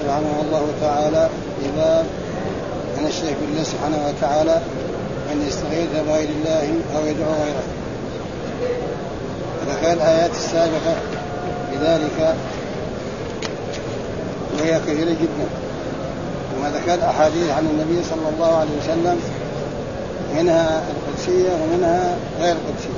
رحمه الله تعالى في باب من الشرك بالله سبحانه وتعالى أن يستغيث بغير الله أو يدعو غيره. وذكر الآيات السابقة بذلك وهي كثيرة جدا، وما ذكر أحاديث عن النبي صلى الله عليه وسلم منها القدسية ومنها غير القدسية.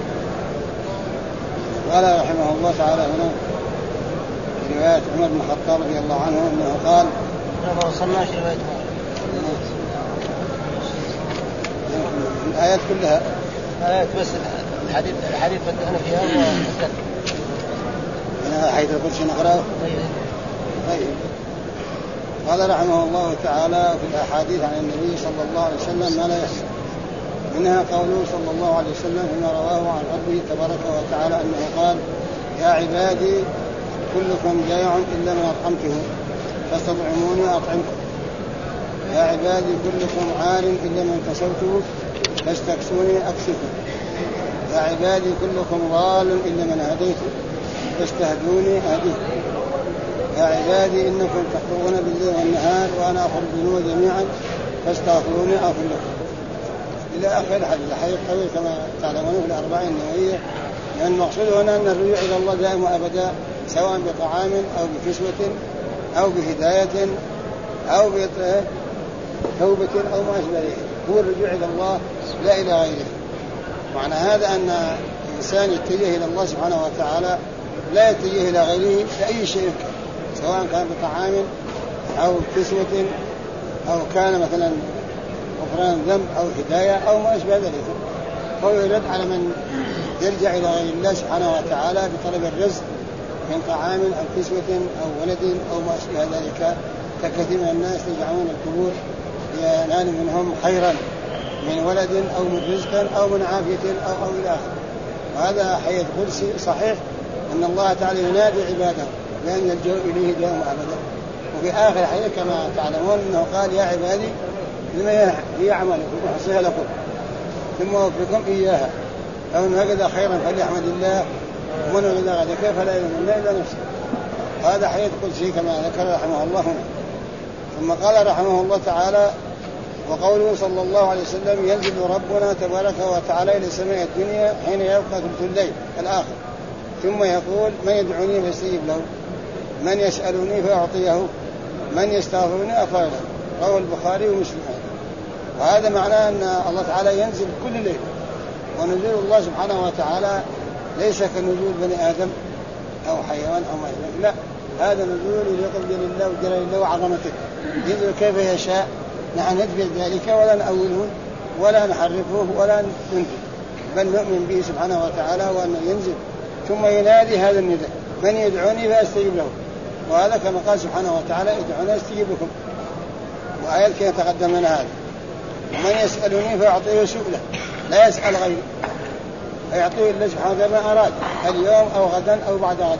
قال رحمه الله تعالى هنا في رواية عمر بن الخطاب رضي الله عنه أنه قال ما وصلناش رواية الآيات كلها آيات بس الحديث بدأنا فيها من حيث القدس نقرأه. طيب. قال رحمه الله تعالى في الأحاديث عن النبي صلى الله عليه وسلم ما لا يحصى، منها قوله صلى الله عليه وسلم فيما رواه عن ربه تبارك وتعالى أنه قال يا عبادي كلكم جائع إلا من أطعمته فاستطعموني أطعمكم، يا عبادي كلكم عار إلا من كسوته فاستكسوني أكسكم، يا عبادي كلكم ضال إلا من هديته فاستهدوني أهديكم، يا عبادي إنكم تخطئون بالليل والنهار وأنا أغفر الذنوب جميعا فاستغفروني أغفر لكم، إلى آخر الحديث. الحديث طويل كما تعلمون في الأربعين النووية، لأن المقصود هنا أن الرجوع إلى الله دائم وأبدا، سواء بطعام أو بكسوة أو بهداية أو بتوبة أو ما أشبه ذلك، هو الرجوع إلى الله لا إلى غيره. معنى هذا أن الإنسان يتجه إلى الله سبحانه وتعالى لا يتجه إلى غيره لأي شيء، سواء كان بطعام أو كسوة أو كان مثلا غفران ذنب أو هداية أو ما أشبه ذلك، فهو يرد على من يرجع إلى غير الله سبحانه وتعالى بطلب الرزق من طعام أو كسوة أو ولد أو ما أشبه ذلك، ككثير من الناس يجعلون القبور ينال منهم خيرا من ولد أو من رزق أو من عافية أو إلى آخره. وهذا حديث قدسي صحيح أن الله تعالى ينادي عباده بأن يلجأوا إليه دائما أبدا. وفي آخر حديث كما تعلمون أنه قال يا عبادي لما هي أعمالكم أحصيها لكم ثم أوفيكم إياها، فمن وجد خيرا فليحمد الله ومن وجد غير ذلك فلا يلومن إلا نفسه. وهذا حديث قدسي كما ذكر رحمه الله هنا. ثم قال رحمه الله تعالى وقوله صلى الله عليه وسلم ينزل ربنا تبارك وتعالى إلى سماء الدنيا حين يبقى ثلث الليل الآخر ثم يقول من يدعوني فاستجيب له، من يسألني فأعطيه، من يستغفرني أغفر له. رواه البخاري ومسلم. وهذا معناه أن الله تعالى ينزل كل ليلة، ونزول الله سبحانه وتعالى ليس كنزول بني آدم أو حيوان أو ما يشبه، لا، هذا نزول يليق بجلال الله وجلال الله وعظمته، ينزل كيف يشاء، نحن نثبت ذلك ولا نأوله ولا نحرفه ولا ننفذ، بل نؤمن به سبحانه وتعالى وأنه ينزل ثم ينادي هذا النداء من يدعوني فأستجيب له. وهذا كما قال سبحانه وتعالى ادعوني أستجيب لكم، وآيات كي يتقدم من هذا. ومن يسألني فأعطيه سؤله، لا يسأل غيره، فيعطيه الله سبحانه وتعالى ما أراد اليوم أو غدا أو بعد غد.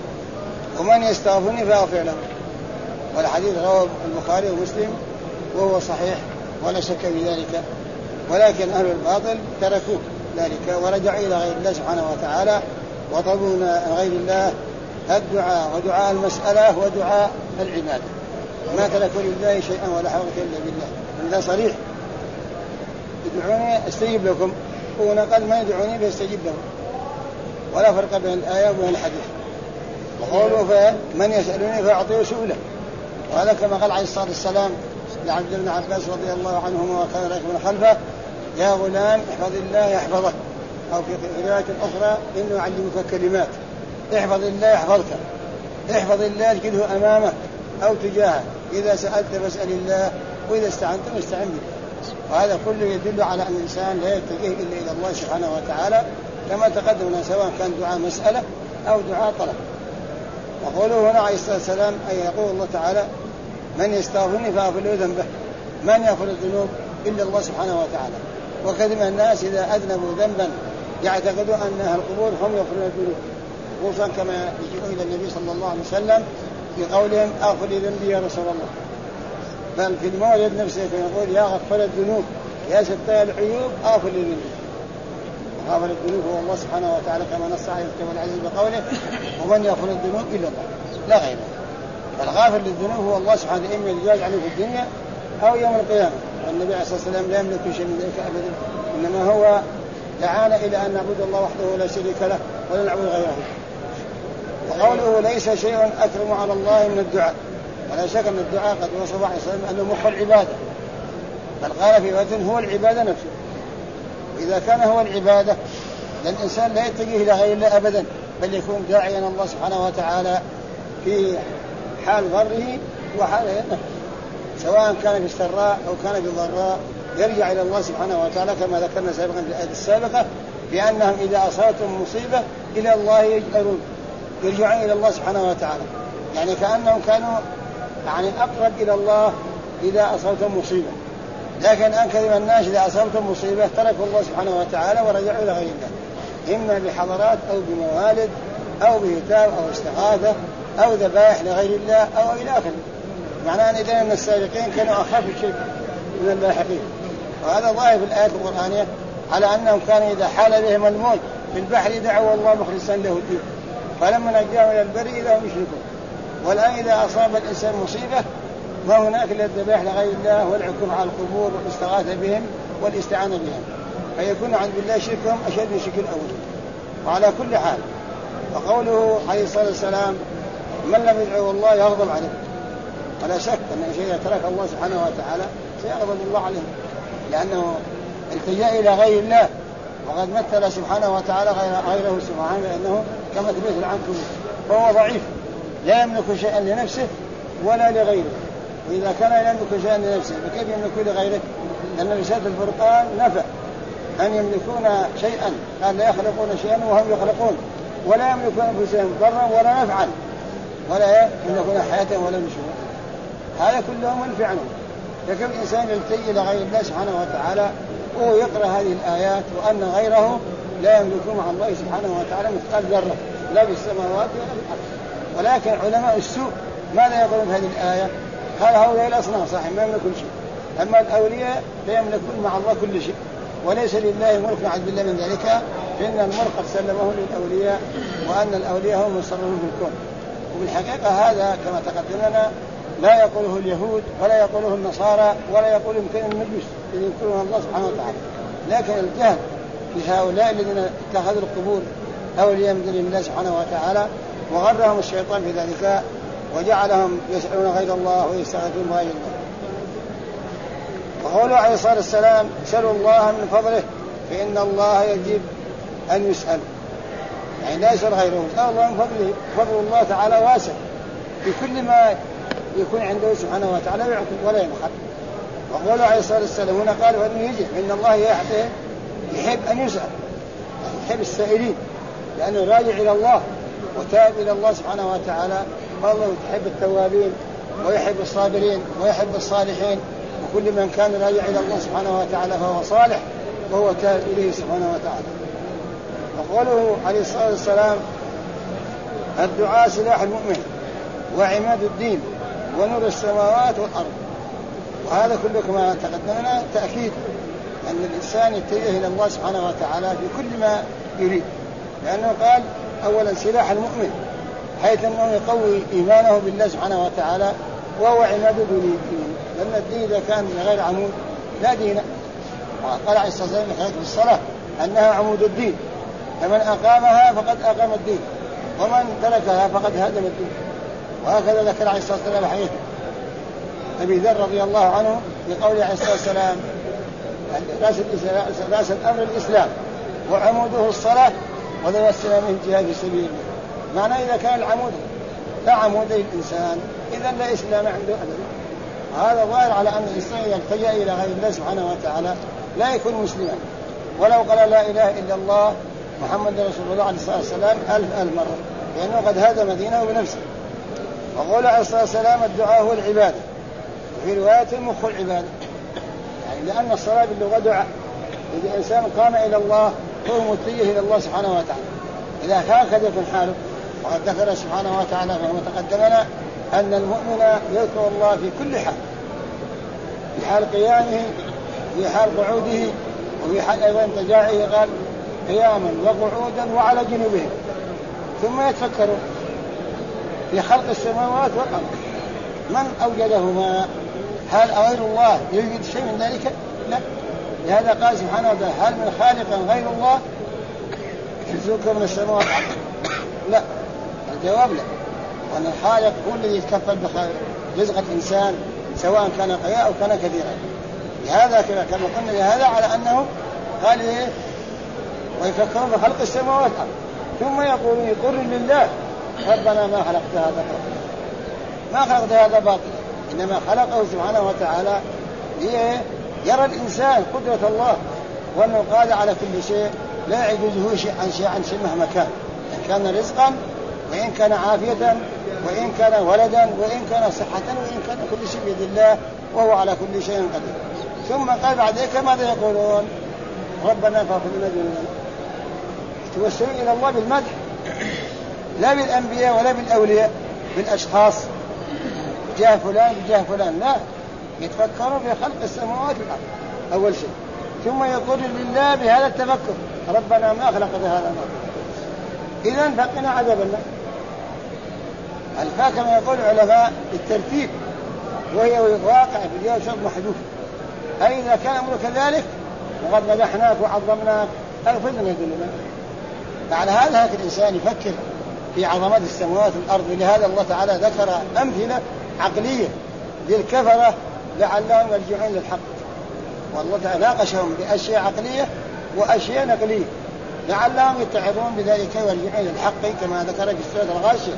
ومن يستغفرني فأغفر له. والحديث رواه البخاري ومسلم وهو صحيح ولا شك في ذلك، ولكن أهل الباطل تركوا ذلك ورجعوا إلى غير الله سبحانه وتعالى وطلبوا من غير الله الدعاء ودعاء المسألة ودعاء العبادة، ما تركوا لله شيئا ولا حول إلا بالله. هذا صريح، ادعوني استجيب لكم، ونقل ما يدعوني فاستجيب له، ولا فرق بين الآية وبين الحديث. وقوله من يسألني فأعطيه سؤله، وهذا كما قال عليه الصلاة والسلام لعبد بن عباس رضي الله عنهما وكان راكبا خلفه يا غلام احفظ الله يحفظك، أو في رواية أخرى إنه يعلمك كلمات، احفظ الله يحفظك، احفظ الله تجده أمامك أو تجاهك، إذا سألت فاسأل الله وإذا استعنت فاستعن بالله. وهذا كله يدل على أن الإنسان لا يتجه إلا إلى الله سبحانه وتعالى كما تقدمنا، سواء كان دعاء مسألة أو دعاء طلب. وقوله هنا عليه الصلاة والسلام أي يقول الله تعالى من يستغفرني فأغفر له ذنبه، من يغفر الذنوب إلا الله سبحانه وتعالى. وكثير من الناس إذا أذنبوا ذنبا يعتقدوا أن أهل القبور هم يغفرون الذنوب، خصوصا كما يجيء إلى النبي صلى الله عليه وسلم بقولهم أغفر لي ذنبي يا رسول الله، بل في المولد نفسه يقول يا غفر الذنوب يا ستار العيوب أغفر لي ذنبي. غفر الذنوب هو الله سبحانه وتعالى كما نص عليه الكتاب العزيز بقوله ومن يغفر الذنوب إلا الله لا غيره. الغافر للذنوب هو الله سبحانه إما يجاز عنه في الدنيا أو يوم القيامة. والنبي عليه الصلاة والسلام لا يملك شيء من ذلك أبدا، إنما هو دعانا إلى أن نعبد الله وحده لا شريك له ولا نعبد غيره. وقوله ليس شيء أكرم على الله من الدعاء، ولا شك أن الدعاء قد وصف عليه الصلاة والسلام أنه مخ العبادة، بل قال في وقت هو العبادة نفسه. وإذا كان هو العبادة الإنسان لا يتجه إلى غير الله أبدا، بل يكون داعيا الله سبحانه وتعالى في حال ضره وحال نفسه، سواء كان في السراء أو كان في الضراء يرجع إلى الله سبحانه وتعالى، كما ذكرنا سابقا في الآية السابقة بأنهم إذا أصابتهم مصيبة إلى الله يجأرون، يرجعون إلى الله سبحانه وتعالى، يعني كأنهم كانوا أقرب إلى الله إذا أصابتهم مصيبة. لكن أنكثر الناس إذا أصابتهم مصيبة تركوا الله سبحانه وتعالى ورجعوا إلى غير الله، إما بحضرات أو بموالد أو بهتاب أو استغاثة أو ذبائح لغير الله أو إلى آخره. معناه أن إذن السابقين كانوا أخاف الشرك من اللاحقين. وهذا ظاهر في الآية القرآنية على أنهم كانوا إذا حال بهم الموت في البحر دعوا الله مخلصا له الدين، فلما نجاهم إلى البر إذا هم يشركون. والآن إذا أصاب الإنسان مصيبة ما هناك إلا الذبائح لغير الله والعكوف على القبور والاستغاثة بهم والاستعانة بهم، فيكون عند بالله شركهم أشد من شرك الأول. وعلى كل حال، وقوله عليه الصلاة والسلام من لم يدعو الله يغضب عليه، ولا شك أن شيء ترك الله سبحانه وتعالى سيغضب الله عليه، لأنه التجأ إلى غير الله، وقد مثل سبحانه وتعالى غيره سبحانه لأنه كمثل العنكبوت، فهو ضعيف لا يملك شيئا لنفسه ولا لغيره. وإذا كان لا يملك شيئا لنفسه فكيف يملك لغيره؟ لأن رسالة الفرقان نفى أن يملكون شيئا، قال لا يخلقون شيئا وهم يخلقون، ولا يملكون أنفسهم ضرا ولا نفعا، ولا يملكون حياة ولا نشورا. هذا كله منفع عنه. لكن الإنسان يلتجئ إلى غير الله سبحانه وتعالى وهو يقرأ هذه الآيات وأن غيره لا يملكون مع الله سبحانه وتعالى مثقال ذرة لا في السماوات ولا في الأرض. ولكن علماء السوء ماذا يقولون في هذه الآية؟ قال هؤلاء الأصنام صحيح ما يملكون شيء، أما الأولياء لا يملكون مع الله كل شيء، وليس لله ملك نعوذ بالله من ذلك، فإن الملك قد سلمه للأولياء، وأن الأولياء هم يصرفون في الكون. وبالحقيقة هذا كما تقدم لنا لا يقوله اليهود ولا يقوله النصارى ولا يقوله يمكن المجوس الذين يذكرون الله سبحانه وتعالى، لكن الجهل لهؤلاء الذين اتخذوا القبور أولياء من دون الله سبحانه وتعالى، وغرهم الشيطان في ذلك وجعلهم يسألون غير الله ويستغيثون بغير الله. وقوله عليه الصلاة والسلام سألوا الله من فضله فإن الله يجب أن يسأل، يعني لا يسأل غيره، سأل الله من فضله. فضل الله تعالى واسع في كل ما يكون عنده سبحانه وتعالى يعطي ولا يبخل. وقوله عليه الصلاة والسلام هنا قال وأنه يجب إن الله يحب أن يسأل، يحب السائلين لأنه راجع إلى الله وتاب إلى الله سبحانه وتعالى، فالله يحب التوابين ويحب الصابرين ويحب الصالحين، وكل من كان راجع إلى الله سبحانه وتعالى فهو صالح وهو تاب إليه سبحانه وتعالى. وقوله عليه الصلاة والسلام الدعاء سلاح المؤمن وعماد الدين ونور السماوات والأرض. وهذا كله كما تقدمنا تأكيد أن الإنسان يتجه إلى الله سبحانه وتعالى في كل ما يريد، لأنه قال أولا سلاح المؤمن حيث أنه يقوي إيمانه بالله سبحانه وتعالى، وهو عماد الدين، لأن الدين إذا كان من غير عمود لا دين. وقال عليه الصلاة والسلام في الصلاة أنها عمود الدين، فمن أقامها فقد أقام الدين ومن تركها فقد هدم الدين. وهكذا ذكر عليه الصلاة والسلام حديث أبي ذر رضي الله عنه بقول عليه الصلاة والسلام رأس الأمر الإسلام وعموده الصلاة وذو السلام الجهاد في سبيل الله. معنى إذا كان العمود لا عمودي الإنسان إذا لا إسلام عنده أبدا. هذا ظاهر على أن الإنسان يلتجأ إلى غير الله سبحانه وتعالى لا يكون مسلما، ولو قال لا إله إلا الله محمد رسول الله عليه الصلاة والسلام 1000 مرة، لأنه قد هدم دينه بنفسه. وقول عليه الصلاة والسلام الدعاء هو العبادة، وفي رواية مخ العبادة، يعني لأن الصلاة باللغة دعاء. إذا إنسان قام إلى الله هو متجه إلى الله سبحانه وتعالى، إذا هكذا يكون حاله. وقد ذكر سبحانه وتعالى فيما تقدمنا أن المؤمن يذكر الله في كل حال، في حال قيامه وفي حال قعوده وفي حال أيضا تجاعه، قال قياما وقعودا وعلى جنوبهم، ثم يتفكروا في خلق السماوات والأرض من أوجدهما؟ هل غير الله يوجد شيء من ذلك؟ لا. لهذا قال سبحانه وتعالى هل من خالق غير الله يرزقكم من السماوات؟ لا. الجواب لا. وأن الخالق هو الذي يتكفل برزق الإنسان سواء كان قليلا أو كان كثيرا. لهذا كما قلنا لهذا على أنه قال إيه؟ ويفكرون بخلق السماوات ثم يقولون يقر لله ربنا ما خلقت هذا باطلا، ما خلقت هذا باطلا، إنما خلقه سبحانه وتعالى يرى الإنسان قدرة الله وأنه قادر على كل شيء لا يعجزه شيء عن شيء مهما كان، إن كان رزقا وإن كان عافية وإن كان ولدا وإن كان صحة وإن كان كل شيء بيد الله وهو على كل شيء قدير. ثم قال بعد ذلك ماذا يقولون؟ ربنا فاغفر لنا ذنوبنا. توسلون إلى الله بالمدح لا بالأنبياء ولا بالأولياء بالأشخاص جاه فلان بجاه فلان، لا، يتفكروا في خلق السماوات والأرض أول شيء، ثم يقول لله بهذا التفكر ربنا ما خلقت هذا باطلا، إذن فقنا عذاب النار. الفاء كما يقول العلماء الترتيب وهي واقع في اليوم شرط محدود، أي إذا كان أمر كذلك وقد مدحناك وعظمناك اغفر لنا ذنوبنا. على هذا الإنسان يفكر في عظمات السماوات والأرض. لهذا الله تعالى ذكر أمثلة عقلية للكفرة لعلهم يرجعون للحق، والله تعالى ناقشهم بأشياء عقلية وأشياء نقلية لعلهم يتعظون بذلك ويرجعون للحق كما ذكر في سورة الغاشية.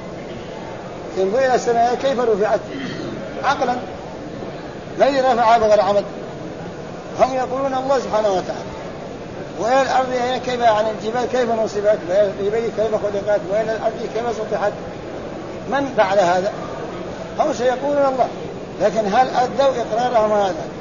انظر إلى السماء كيف رفعت عقلا الذي رفعها بغير عمد، هم يقولون الله سبحانه وتعالى. وإلى الأرض كيف عن الجبال كيف نصبت وإلى الجبال كيف خلقت وإلى الأرض كيف سطحت. من فعل هذا؟ هم سيقولون الله، لكن هل أدوا إقرارهم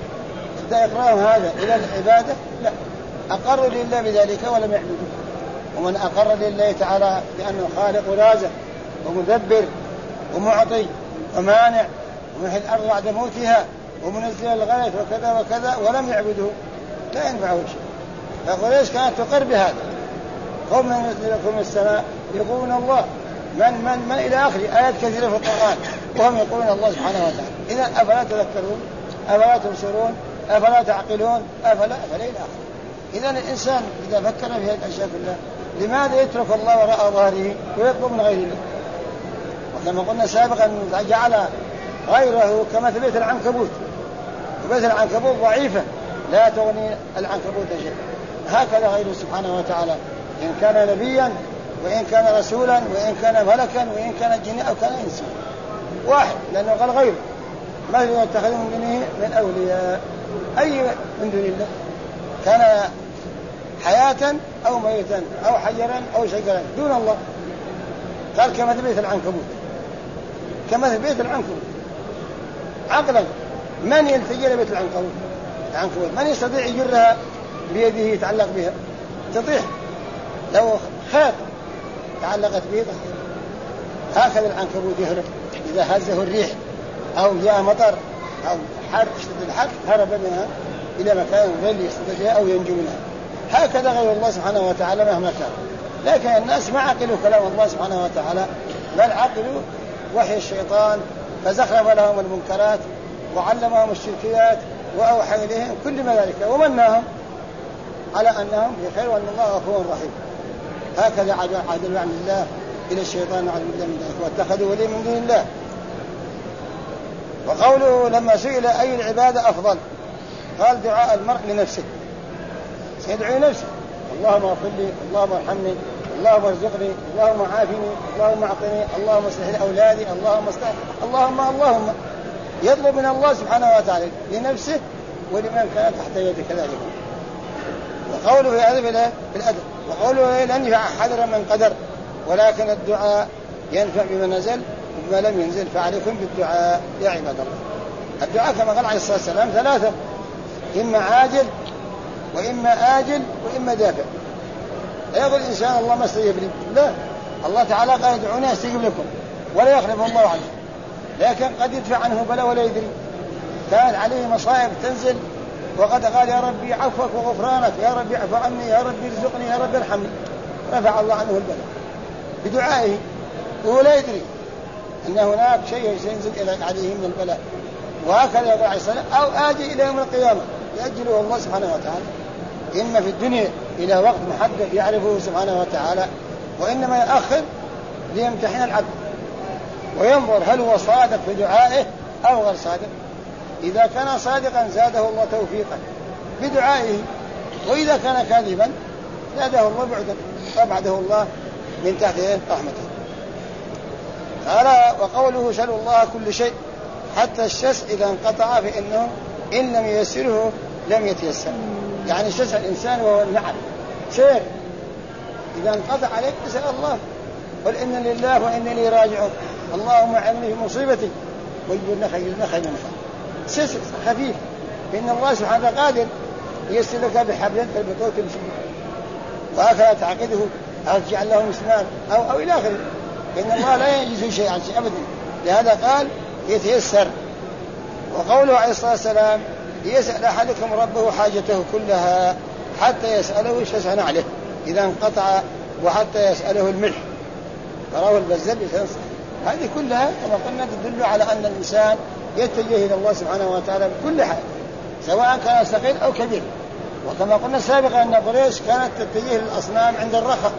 هذا إلى العبادة؟ لا، أقروا لله بذلك ولم يعبدوا. ومن أقر لله تعالى بأنه خالق ورازق ومدبر ومعطي ومانع ومحيي الأرض بعد موتها ومنزل الغيث وكذا وكذا ولم يعبده لا ينفعه شيء. فقريش كانت تقر بهذا، قوم ينزل لكم السماء يقولون الله من إلى آخر آيات كثيرة في القرآن وهم يقولون الله سبحانه وتعالى. إذن أفلا تذكرون أفلا تبصرون أفلا تعقلون أفلا إلى آخر. إذن الإنسان إذا فكر في هذه الأشياء كلها لماذا يترك الله وراء ظهره ويطلب من غير الله؟ وكما قلنا سابقا جعل غيره كمثل بيت العنكبوت، وبيت العنكبوت ضعيفة لا تغني العنكبوت شيء. هكذا غيره سبحانه وتعالى إن كان نبيا وإن كان رسولا وإن كان ملكا وإن كان جنيا أو كان إنسان واحد، لأنه قال غيره ما يتخذ من دونه من أولياء. أي من دون الله كان حياة أو ميتا أو حجرا أو شجرا دون الله. قال كمثل بيت العنكبوت، كمثل بيت العنكبوت. عقلا من يلتجي لبيت العنكبوت؟ من يستطيع يجرها بيده يتعلق بها؟ تطيح لو خيط تعلقت به. هكذا العنكبوت يهرب إذا هزه الريح أو جاء مطر أو حر اشتد الحر هرب منها إلى مكان غير يستطيع أو ينجو منها. هكذا غير الله سبحانه وتعالى مهما كان. لكن الناس ما عقلوا كلام الله سبحانه وتعالى، بل عقلوا وحي الشيطان فزخرف لهم المنكرات وعلمهم الشركيات وأوحى إليهم كل ما ذلك ومناهم على أنهم بخير وأن الله غفور رحيم. هكذا عدل عن الله إلى الشيطان وعلى بالله من ذلك واتخذوا ولي من دون الله. وقوله لما سئل أي العبادة أفضل قال دعاء المرء لنفسه، سيدعو نفسه اللهم اغفر لي اللهم ارحمني اللهم ارزقني اللهم عافني اللهم اعطني اللهم اصلح لي أولادي اللهم اصلح اللهم يطلب من الله سبحانه وتعالى لنفسه ولمن كان تحت يده كذلك. وقوله في الأدب وقوله لن ينفع حذرا من قدر ولكن الدعاء ينفع بما نزل وبما لم ينزل فعليكم بالدعاء يا عباد الله. الدعاء كما قال عليه الصلاة والسلام ثلاثة، إما عاجل وإما آجل وإما دافع. لا يقول الإنسان الله ما استجيب لي، لا، الله تعالى قال ادعوني استجيب لكم ولا يخلف الله عنه، لكن قد يدفع عنه بلا ولا يدري. كان عليه مصائب تنزل وقد قال يا ربي عفوك وغفرانك يا ربي اعف عني يا ربي ارزقني يا ربي ارحمني، رفع الله عنه البلاء بدعائه وهو لا يدري. أن هناك شيء سينزل عليه من البلاء، وهكذا يقول عليه الصلاة والسلام أو آجي إلى يوم القيامة يأجله الله سبحانه وتعالى، إما في الدنيا إلى وقت محدد يعرفه سبحانه وتعالى، وإنما يأخر ليمتحن العبد وينظر هل هو صادق في دعائه أو غير صادق. إذا كان صادقا زاده الله توفيقا بدعائه، وإذا كان كاذبا زاده الله بعدا فأبعده الله من تحت رحمته. قال وقوله سلوا الله كل شيء حتى الشس إذا انقطع فإنه إن لم ييسره لم يتيسر. يعني شس الإنسان وهو النعم شيء إذا انقطع عليك تسأل الله قل إن لله وإن لي راجعون اللهم أعني في مصيبتي واجبرنا خير منها. شس خفيف إن الله سبحانه قادر يسلك بحبل فالبطوط تمشي، وهكذا تعقده أو تجعل له مسمار أو إلى آخره. إن الله لا يجوز شيء عن شيء أبدا، لهذا قال يتيسر. وقوله عليه الصلاة والسلام يسأل أحدكم ربه حاجته كلها حتى يسأله شسع نعله إذا انقطع وحتى يسأله الملح، رواه البزار بسند صحيح. هذه كلها كما قلنا تدل على أن الإنسان يتجه إلى الله سبحانه وتعالى بكل حال سواء كان صغير أو كبير. وكما قلنا سابقا أن قريش كانت تتجه للأصنام عند الرخاء،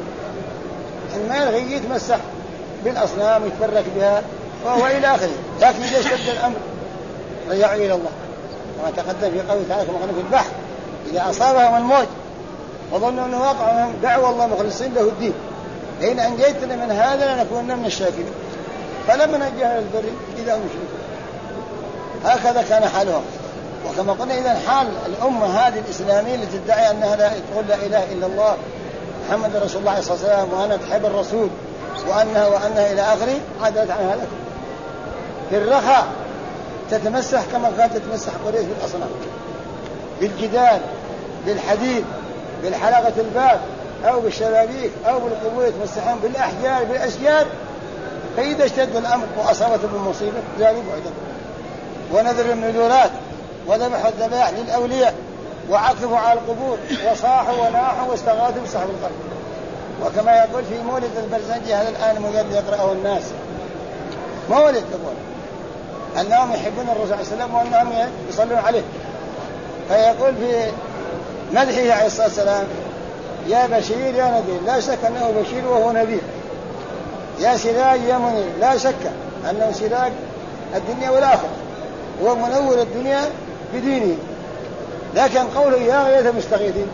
ما يلغي يتمسح بالأصنام ويتبرك بها وهو إلى آخره. لكن إذا اشتد الأمر رجعوا إلى الله كما تقدم في قوله تعالى كما قلنا في البحر إذا أصابهم الموج وظنوا أنه واقع دعوا الله مخلصين له الدين لئن أنجيتنا من هذا لنكونن من الشاكرين فلما نجاهم البر إذا هم يشركون. هكذا كان حالهم. وكما قلنا إذا حال الأمة هذه الإسلامية التي تدعي أنها لا تقول لا إله إلا الله محمد رسول الله صلى الله عليه وسلم وأنا تحب الرسول وأنها إلى آخره عادت عن هذا في الرخاء تتمسح كما كانت تتمسح قريش بالأصنام بالجدال بالحديد بالحلقة الباب أو بالشبابيك أو بالقبور يتمسحون بالأحجار بالأشجار. فإذا اشتد الأمر وأصابتهم بالمصيبة زالوا بعدا ونذروا النذورات وذبحوا الذبائح للأولياء وعكفوا على القبور وصاحوا وناحوا واستغاثوا بصاحب القبر. وكما يقول في مولد البرزنجي هذا الآن مجد يقرأه الناس مولد يقول أنهم يحبون الرسول عليه السلام وأنهم يصلون عليه، فيقول في مدحه عليه الصلاة والسلام يا بشير يا نذير لا شك أنه بشير وهو نذير، يا سراج يا منير لا شك أنه سراج الدنيا والآخرة ومنور الدنيا بدينه. لكن قوله يا غياث مستغيثين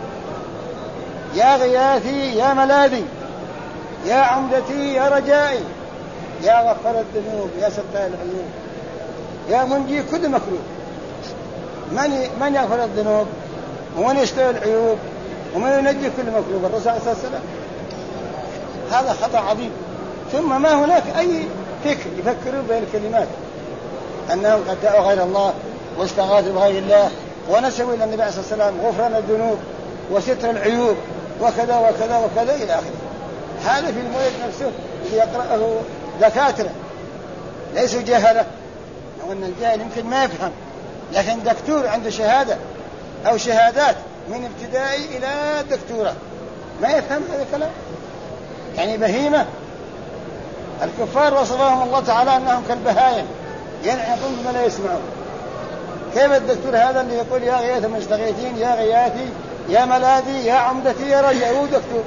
يا غياثي يا ملاذي يا عمدتي يا رجائي يا غفر الذنوب يا ستار العيوب يا منجي كل مكروه. من يغفر الذنوب ومن يستر العيوب ومن ينجي كل مكروه؟ الرسول صلى الله عليه وسلم. هذا خطأ عظيم. ثم ما هناك أي فكر يفكروا بين الكلمات أنهم قد دعوا غير الله واستغاثوا بغير الله ونسبوا إلى النبي صلى الله عليه وسلم غفران الذنوب وستر العيوب وكذا وكذا وكذا إلى آخره. هذا في المولد نفسه اللي يقرأه دكاترة ليسوا جهلة، وأن الجاهل يمكن ما يفهم، لكن دكتور عنده شهادة أو شهادات من ابتدائي إلى دكتورة ما يفهم هذا الكلام. يعني بهيمة. الكفار وصفهم الله تعالى أنهم كالبهائم ينعقون بما لا يسمعون. كيف الدكتور هذا اللي يقول يا غياث مستغيثين يا غياثي يا ملاذي يا عمدتي يا رجاء هو دكتور؟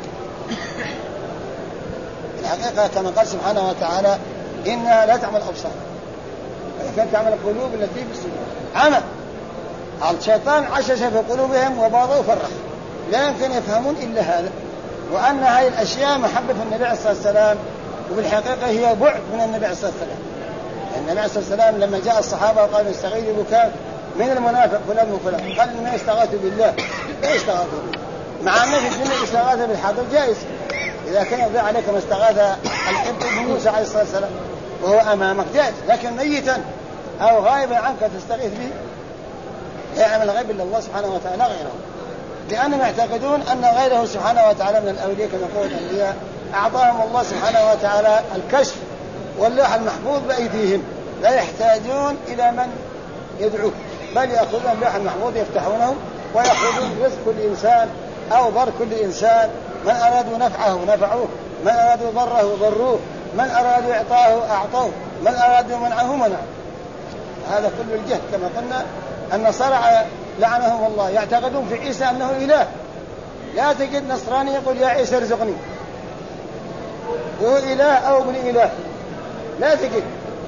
الحقيقة كما قال سبحانه وتعالى إنها لا تعمل الأبصار ولكن تعمل القلوب التي في الصدور. عمى الشيطان عشش في قلوبهم وباضوا فرخ لا يمكن يفهمون إلا هذا، وأن هذه الأشياء محبة النبي عليه الصلاة والسلام وبالحقيقة هي بعد من النبي عليه الصلاة والسلام. النبي عليه الصلاة والسلام لما جاء الصحابة وقالوا استغيثوا بكاء من المنافق فلان وفلان قال ما يستغاثوا بالله لا يستغاثوا بالله، مع أن في الدنيا الاستغاثة بالحاضر جائز إذا كان يضيع عليك ما استغاث الحب بموسى عليه الصلاة والسلام وهو أمامك جائز، لكن ميتا أو غائبا عنك تستغيث به لا يعمل الغيب إلا الله سبحانه وتعالى غيره، لأنهم يعتقدون أن غيره سبحانه وتعالى من الأولياء كما قول الأنبياء أعطاهم الله سبحانه وتعالى الكشف واللوح المحفوظ بأيديهم لا يحتاجون إلى من يدعوه، بل يأخذون اللوح المحفوظ يفتحونه ويأخذون رزق كل إنسان أو ضر كل إنسان، من أرادوا نفعه نفعوه من أرادوا ضره ضروه، من أراد إعطاه أعطوه، من أراد منعه منع. هذا كل الجهل. كما قلنا النصارى لعنهم الله يعتقدون في عيسى أنه إله. لا تجد نصراني يقول يا عيسى ارزقني، هو إله أو ابن إله، لا تجد.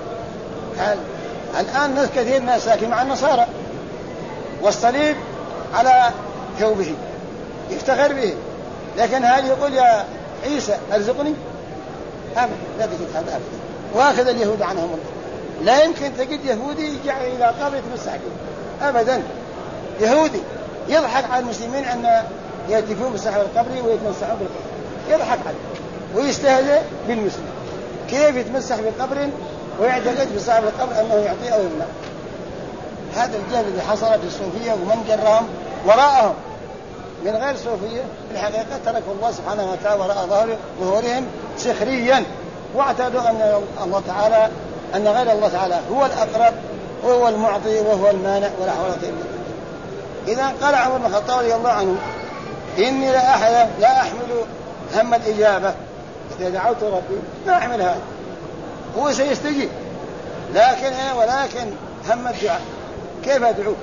الآن ناس كثير ناس ساكن مع النصارى والصليب على ثوبه يفتخر به، لكن هل يقول يا عيسى ارزقني؟ أبدا، لا تجد هذا أبدا. وهكذا اليهود عنهم الله. لا يمكن تجد يهودي يجي إلى قبر يتمسح به أبدا. يهودي يضحك على المسلمين أن يهتفون بصاحب القبر ويتمسحون بالقبر، يضحك عليه ويستهزئ بالمسلم. كيف يتمسح بقبر ويعتقد بصاحب القبر أنه يعطيه أو يمنع؟ هذا الجهل الذي حصل في الصوفية ومن جرهم وراءهم من غير صوفية في الحقيقة تركوا الله سبحانه وتعالى وراء ظهورهم سخريا، واعتادوا أن الله تعالى أن غير الله تعالى هو الأقرب وهو المعطي وهو المانع ولا حول ولا قوة إلا بالله. إذا قال عمر بن الخطاب رضي الله عنه إني لا أحمل هم الإجابة، إذا دعوت ربي ما أحمل هذا، هو سيستجيب، ولكن هم الدعاء كيف أدعوه؟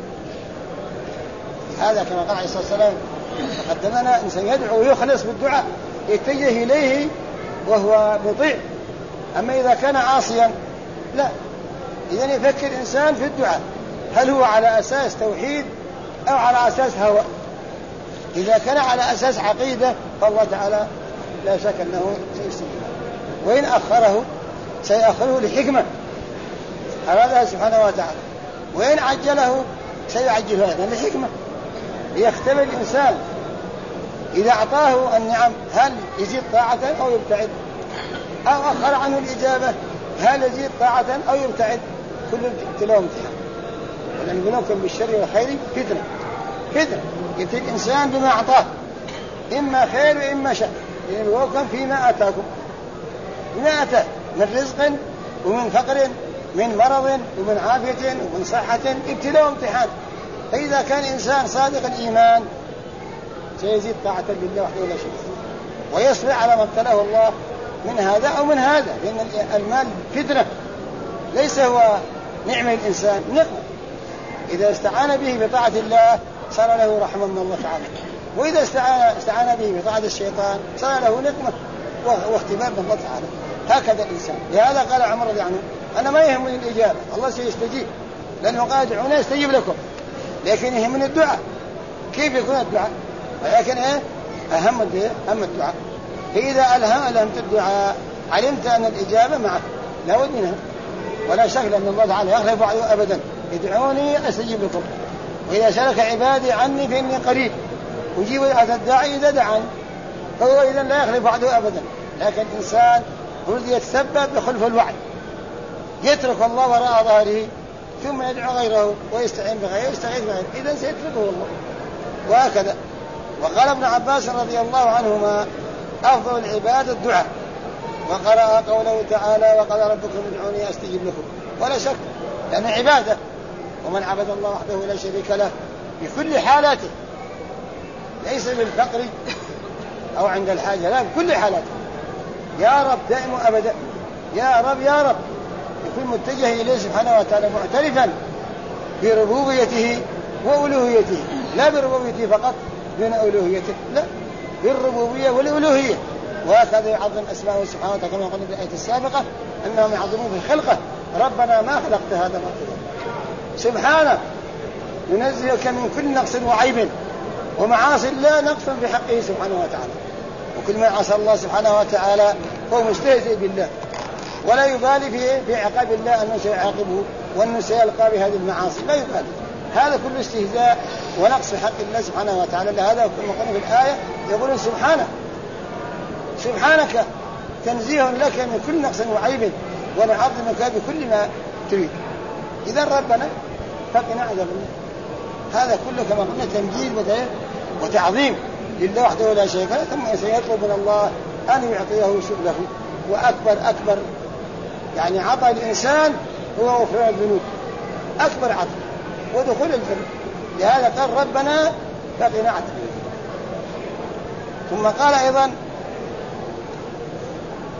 هذا كما قال عليه الصلاة والسلام قدمنا إنسان يدعو ويخلص بالدعاء يتجه إليه وهو مطيع. أما إذا كان عاصيا لا. إذن يفكر إنسان في الدعاء هل هو على أساس توحيد أو على أساس هوى. إذا كان على أساس عقيدة فالله تعالى لا شك أنه سيستجيب، وإن أخره سيأخره لحكمة أرادها سبحانه وتعالى، وإن عجله سيعجله أيضا لحكمة ليختبر الإنسان إذا أعطاه النعم هل يزيد طاعة أو يبتعد، أو أخر عنه الإجابة هل يزيد طاعة أو يبتعد. كل ابتلاء امتحان، ولنبلوكم بالشر والخير فتنة يبتلي الإنسان بما أعطاه إما خير وإما شر، لنبلوكم فيما آتاكم، بما آتاه من رزق ومن فقر من مرض ومن عافية ومن صحة، ابتلاء وامتحان. فإذا كان إنسان صادق الإيمان سيزيد طاعة لله وحده لا شريك له، ويصبر على ما ابتلاه الله من هذا أو من هذا، لأن المال فتنة ليس هو نعمة الإنسان، نقمة. إذا استعان به بطاعة الله صار له رحمة من الله تعالى، وإذا استعان به بطاعة الشيطان صار له نقمة واختبار من الله تعالى. هكذا الإنسان. لهذا قال عمر رضي الله عنه أنا ما يهمني الإجابة، الله سيستجيب، لأنه قال ادعونا يستجيب لكم، لكن يهمني الدعاء. كيف يكون الدعاء؟ ولكن أهم الدعاء. فإذا ألهمت الدعاء علمت أن الإجابة معك لا بد منها، ولا شك أن الله تعالى يخلف وعده أبدا. ادعوني أستجيب لكم، وإذا سألك عبادي عني فإني قريب أجيب دعوة الداعي إذا دعاني، فهو إذا لا يخلف وعده أبدا. لكن الإنسان ولد يتسبب بخلف الوعد، يترك الله وراء ظهره ثم يدعو غيره ويستعين بغيره ويستغيث بغيره، إذا سيتركه الله. وهكذا. وقال ابن عباس رضي الله عنهما أفضل العباد الدعاء، وقرأ قوله تعالى وقال ربكم ادعوني أستجيب لكم. ولا شك لأن عبادة، ومن عبد الله وحده لا شريك له بكل حالاته، ليس بالفقر أو عند الحاجة، لا بكل حالاته. يا رب دائم أبدا، يا رب يا رب، يكون متجه إليه سبحانه وتعالى معترفا بربوبيته وألوهيته، لا بربوبيته فقط دون ألوهيته، لا بالربوبية والألوهية. وهكذا يعظم أسماءه سبحانه وتعالى كما قلنا في الآية السابقة أنهم يعظمون في خلقه. ربنا ما خلقت هذا باطلا سبحانه، ننزهك من كل نقص وعيب ومعاصي لا نقص في حقه سبحانه وتعالى. وكل من عصى الله سبحانه وتعالى هو مستهزئ بالله، ولا يبالي في عقاب الله أنه سيعاقبه وأنه سيلقى بهذه المعاصي، لا يبالي. هذا كله استهزاء ونقص في حق الله سبحانه وتعالى. لهذا كما قلنا في الآية يقولون سبحانك تنزيه لك من كل نقص وعيب ونعظمك بكل ما تريد. إذا ربنا فقنا عذاب الله. هذا كله كما قلنا تمجيد وتعظيم لله وحده لا شريك له. ثم سيطلب من الله أن يعطيه سؤله، وأكبر يعني عطاء الإنسان هو غفران الذنوب، أكبر عطاء ودخول الجنة. لهذا قال ربنا فقنا عذاب الله. ثم قال أيضا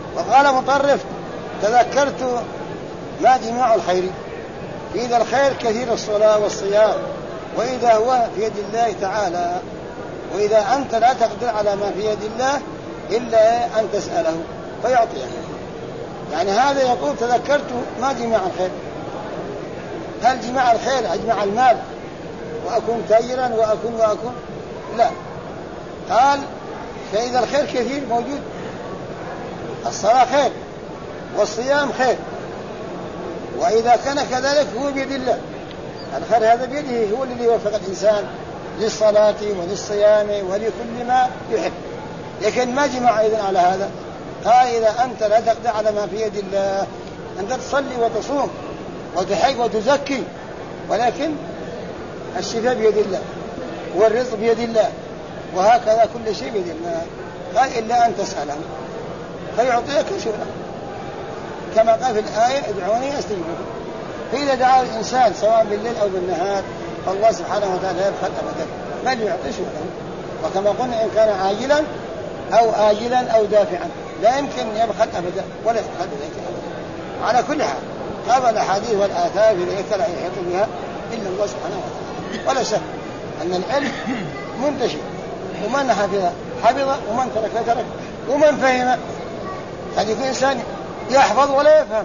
وقال مطرف تذكرت ما جماع الخير، إذا الخير كثير الصلاة والصيام، وإذا هو في يد الله تعالى، وإذا أنت لا تقدر على ما في يد الله إلا أن تسأله فيعطيه. يعني هذا يقول تذكرت ما جماع الخير. هل جماع الخير أجمع المال وأكون تاجرا وأكون؟ لا. قال فإذا الخير كثير موجود، الصلاة خير والصيام خير، وإذا كان كذلك هو بيد الله، الخير هذا بيده، هو الذي يوفق الإنسان للصلاة وللصيام ولكل ما يحب. لكن ما جمع أيضا على هذا. قال إذا أنت لا تقدر على ما في يد الله، أنت تصلي وتصوم وتحج وتزكي، ولكن الشفاء بيد الله والرزق بيد الله، وهكذا كل شيء بيد الله. قال إلا أن تسأله فيعطيك شغله، كما قال في الآية ادعوني أستجيب لكم. فإذا دعا الإنسان سواء بالليل أو بالنهار الله سبحانه وتعالى يبخل أبدا، بل يعطي شغله. وكما قلنا إن كان عاجلا أو آجلا أو دافعا لا يمكن يبخل أبدا ولا يبخل بذلك أبدا. على كل حال قبل الأحاديث والآثار في ذلك لا يحيط بها إلا الله سبحانه وتعالى. ولا شك أن العلم منتشر، ومن حفظ ومن ترك، ومن فهم. قد يكون إنسان يحفظ ولا يفهم،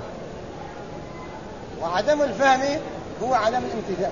وعدم الفهم هو عدم الامتثال.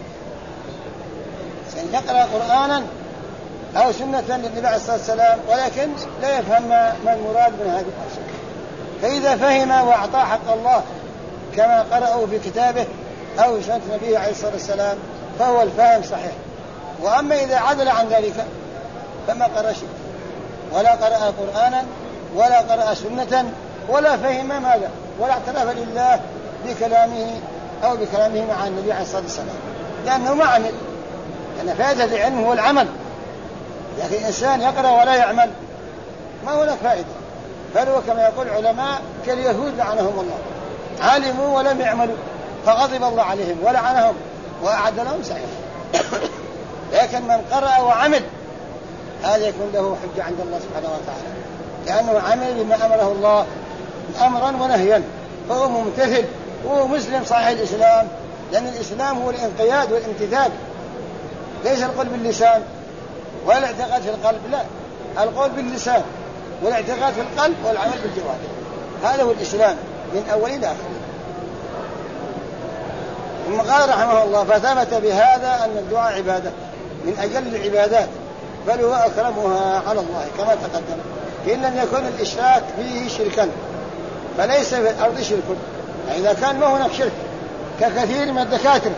سيقرأ قرآنا أو سنة للنبي عليه الصلاة والسلام ولكن لا يفهم ما المراد من هذه الأشياء، فإذا فهم وأعطى حق الله كما قرأوا في كتابه أو سنة نبيه عليه الصلاة والسلام فهو الفهم صحيح. وأما إذا عدل عن ذلك فما قرأ شيء، ولا قرأ قرآنا ولا قرأ سنة ولا فهم ماذا، ولا اعترف لله بكلامه أو بكلامه مع النبي عليه الصلاة والسلام، لأنه ما عمل. لأن فائدة العلم هو العمل، لكن الإنسان يقرأ ولا يعمل ما هناك فائدة. بل هو كما يقول العلماء كاليهود لعنهم الله، علموا ولم يعملوا فغضب الله عليهم ولعنهم وأعد لهم سعيرا. لكن من قرأ وعمل هذا يكون له حجة عند الله سبحانه وتعالى، لأنه عمل بما أمره الله أمرا ونهيا، فهو ممتثل وهو مسلم صحيح الإسلام. لأن الإسلام هو الانقياد والامتثال، ليس القول باللسان ولا الاعتقاد في القلب، لا، القول باللسان والاعتقاد في القلب والعمل بالجوارح، هذا هو الإسلام من أول إلى آخر. ثم قال رحمه الله فثبت بهذا أن الدعاء عبادة من أجل العبادات، بل هو أكرمها على الله كما تقدم، إن لم يكن الإشراك فيه شركا فليس في الأرض شرك. إذا كان ما هناك شرك ككثير من الدكاترة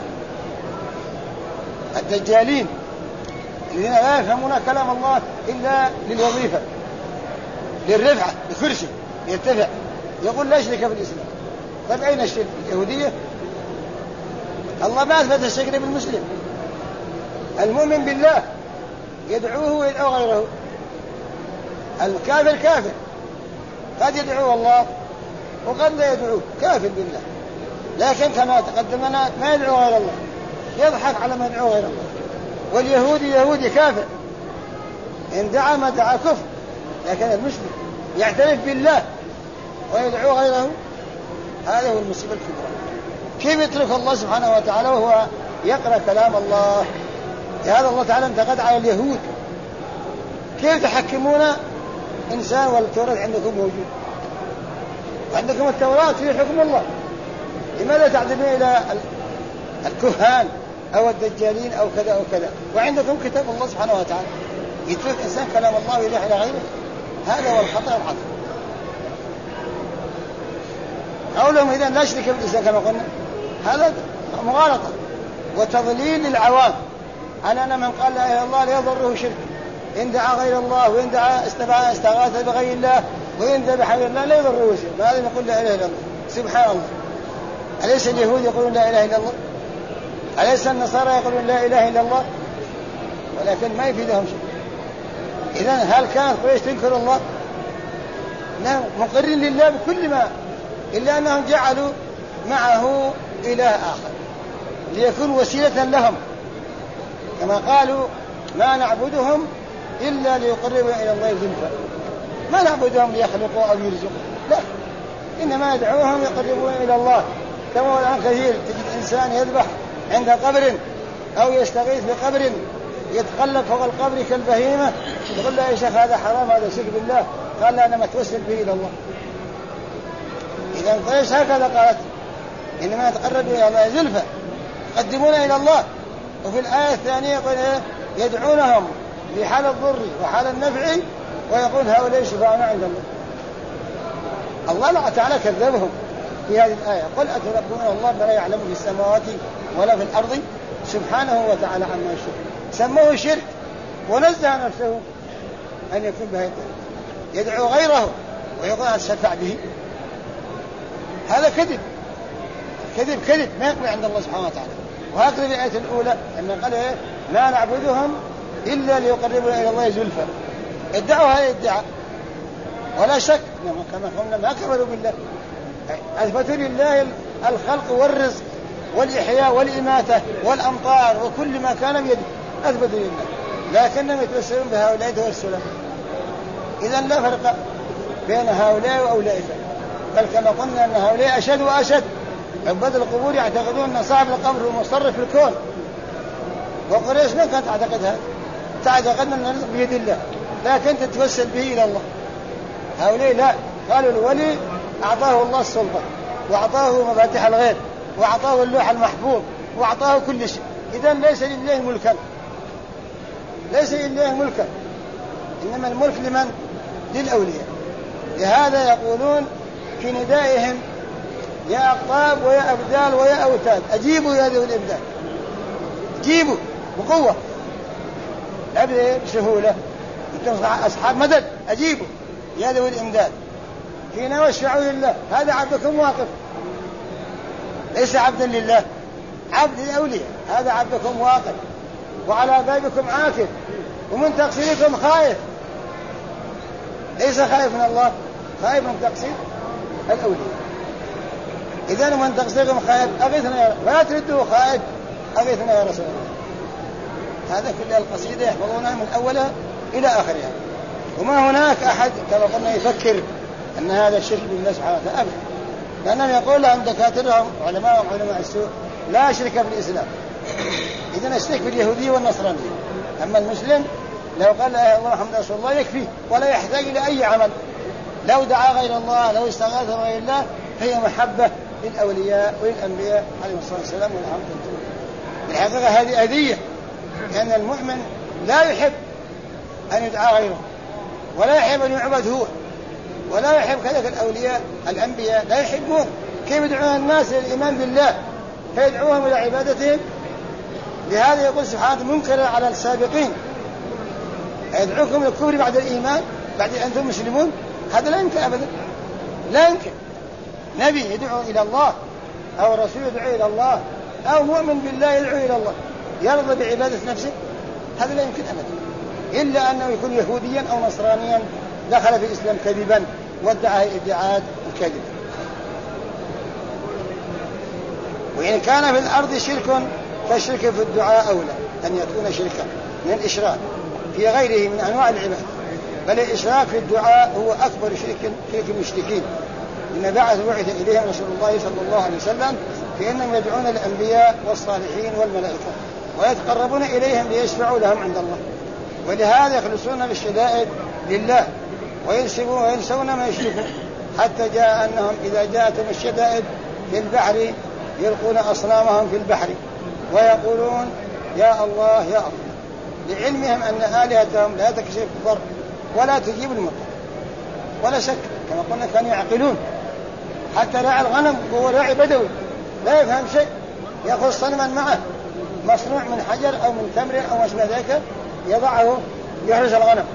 الدجالين الذين لا يفهمون كلام الله إلا للوظيفة، للرفعة، لكرسي يرتفع، يقول لا شرك في الإسلام. طيب أين الشرك؟ اليهودية؟ الله ما أثبت الشرك بالمسلم. المؤمن بالله يدعوه ويدعو غيره، الكافر كافر، قد يدعو الله وقد لا يدعوه، كافر بالله. لكن كما تقدم لنا ما يدعو غير الله، يضحك على ما يدعو غير الله. واليهودي يهودي كافر، إن دعا ما دعا كفر. لكن المسلم يعترف بالله ويدعو غيره، هذا هو المصيبة الكبرى. كيف يترك الله سبحانه وتعالى وهو يقرأ كلام الله؟ لهذا الله تعالى انتقد على اليهود، كيف تحكمون إنسان والتوراة عندكم موجود، وعندكم التوراة في حكم الله، لماذا تعتمدون إلى الكهان أو الدجالين أو كذا أو كذا، وعندكم كتاب الله سبحانه وتعالى؟ يترك إنسان كلام الله ويلح إلى غيره، هذا هو الخطأ العظيم. قولهم إذا لا شرك بالإسلام كما قلنا، هذا مغالطة وتضليل للعوام على أن من قال لا إله إلا الله لا يضره شرك، إن دعا غير الله وإن دعا استغاث بغير الله وإن ذبح غير الله لا يضره شرك. ماذا نقول لا إله إلا الله؟ سبحان الله. أليس اليهود يقولون لا إله إلا الله؟ أليس النصارى يقولون لا إله إلا الله؟ ولكن ما يفيدهم شيء. إذن هل كانت قريش تنكر الله؟ لا، مقرين لله بكل ما، إلا أنهم جعلوا معه إله آخر ليكون وسيلة لهم، كما قالوا ما نعبدهم إلا ليقربوا إلى الله زلفى، ما نعبدهم ليخلقوا أو يرزقوا، لا، إنما يدعوهم يقربون إلى الله. كما الآن كثير تجد إنسان يذبح عند قبر أو يستغيث بقبر، يتقلب فوق القبر كالبهيمة، يقول له يا شيخ هذا حرام، هذا شرك بالله. قال لا، أنا متوسل به إلى الله. إذا قريش هكذا قالت، إنما يتقرب إلى الله زلفى، يقدمون إلى الله. وفي الآية الثانية يقول يدعونهم في حال الضر وحال النفع ويقول هؤلاء شفاعنا عند الله. الله تعالى كذبهم في هذه الآية، قل أتنبئون الله بما يعلم في السماوات ولا في الأرض سبحانه وتعالى عما يشركون. سموه شرك ونزه نفسه أن يكون بهذا، يدعو غيره ويقول أتشفع به. هذا كذب كذب كذب ما يقبل عند الله سبحانه وتعالى. وهكذا في الآية الأولى لما قال لا نعبدهم إلا ليقربنا إلى الله زلفى، ادعوا هذا الادعاء ولا شك كما قلنا ما كفروا بالله، أثبتوا لله الخلق والرزق والإحياء والإماتة والأمطار وكل ما كان بيده أثبتوا لله، لكنهم يتوسلون بهؤلاء توسلا. إذن لا فرق بين هؤلاء وأولئك، بل كما قلنا أن هؤلاء أشد وأشد. عباد القبور يعتقدون أن صاحب القبر هو مصرف في الكون، وقريش ما كانت تعتقد هذا، تعتقد أن الرزق بيد الله لكن تتوسل به إلى الله. هؤلاء لا، قالوا الولي أعطاه الله السلطة وأعطاه مفاتيح الغيب وأعطاه اللوح المحفوظ وأعطاه كل شيء، إذن ليس لله ملكا، ليس لله ملكا، إنما الملك لمن؟ للأولياء. لهذا يقولون في ندائهم يا أقطاب ويا أبدال ويا أوتاد أجيبوا يا ذوي الإبدال، جيبوا بقوة، لا بسهولة، أنتم أصحاب مدد، أجيبوا يا ذوي الإمداد، حين وشعوا لله. هذا عبدكم واقف، ليس عبدا لله، عبد الأولياء، هذا عبدكم واقف وعلى بابكم عاكف ومن تقصيركم خائف، ليس خائف من الله، خائف من تقصير الأولياء. إذن من تقصيركم خائف أغثنا يا رب، فلا تردوا خائف أغثنا يا رسول الله. هذا كل القصيدة يحفظونها من أولها إلى آخرها، وما هناك أحد كما قلنا يفكر أن هذا الشرك بالله سبحانه وتعالى أبدا، لأنهم يقول لهم دكاترهم علماء السوء لا شرك في الإسلام، إذن الشرك باليهودية والنصرانية. أما المسلم لو قال لا إله إلا الله محمد رسول الله يكفي ولا يحتاج إلى أي عمل، لو دعا غير الله لو استغاث غير الله هي محبة للأولياء والأنبياء عليهم الصلاة والسلام والحمد لله. الحقيقة هذه أذية، لأن المؤمن لا يحب أن يدعى غيره ولا يحب أن يعبد هو ولا يحب كذلك الأولياء الأنبياء لا يحبون. كيف يدعون الناس للإيمان بالله فيدعوهم إلى عبادتهم؟ لهذا يقول سبحانه منكرا على السابقين يدعوكم للكفر بعد الإيمان بعد أن أنتم مسلمون، هذا لا يمكن أبدا، لا يمكن. نبي يدعو إلى الله أو رسول يدعو إلى الله أو مؤمن بالله يدعو إلى الله يرضى بعبادة نفسه، هذا لا يمكن أبدا، إلا أنه يكون يهوديا أو نصرانيا دخل في الإسلام كذبا وادعى ادعاءات الكذب. وإن كان في الأرض شرك فالشرك في الدعاء أولى أن يكون شركا من الإشراك في غيره من أنواع العباد، بل الإشراك في الدعاء هو أكبر شرك المشركين. إن بعث إليهم رسول الله صلى الله عليه وسلم فإنهم يدعون الأنبياء والصالحين والملائكة ويتقربون إليهم ليشفعوا لهم عند الله، ولهذا يخلصون بالشدائد لله وينسون ما يشركون، حتى جاء أنهم إذا جاءتهم الشدائد في البحر يلقون أصنامهم في البحر ويقولون يا الله يا الله، لعلمهم أن آلهتهم لا تكشف الضر ولا تجيب المطر. ولا شك كما قلنا كانوا يعقلون، حتى راعي الغنم هو راعي بدوي لا يفهم شيء، يأخذ صنما معه مصنوع من حجر أو من تمر أو ما شابه ذلك يضعه يحرس الغنم،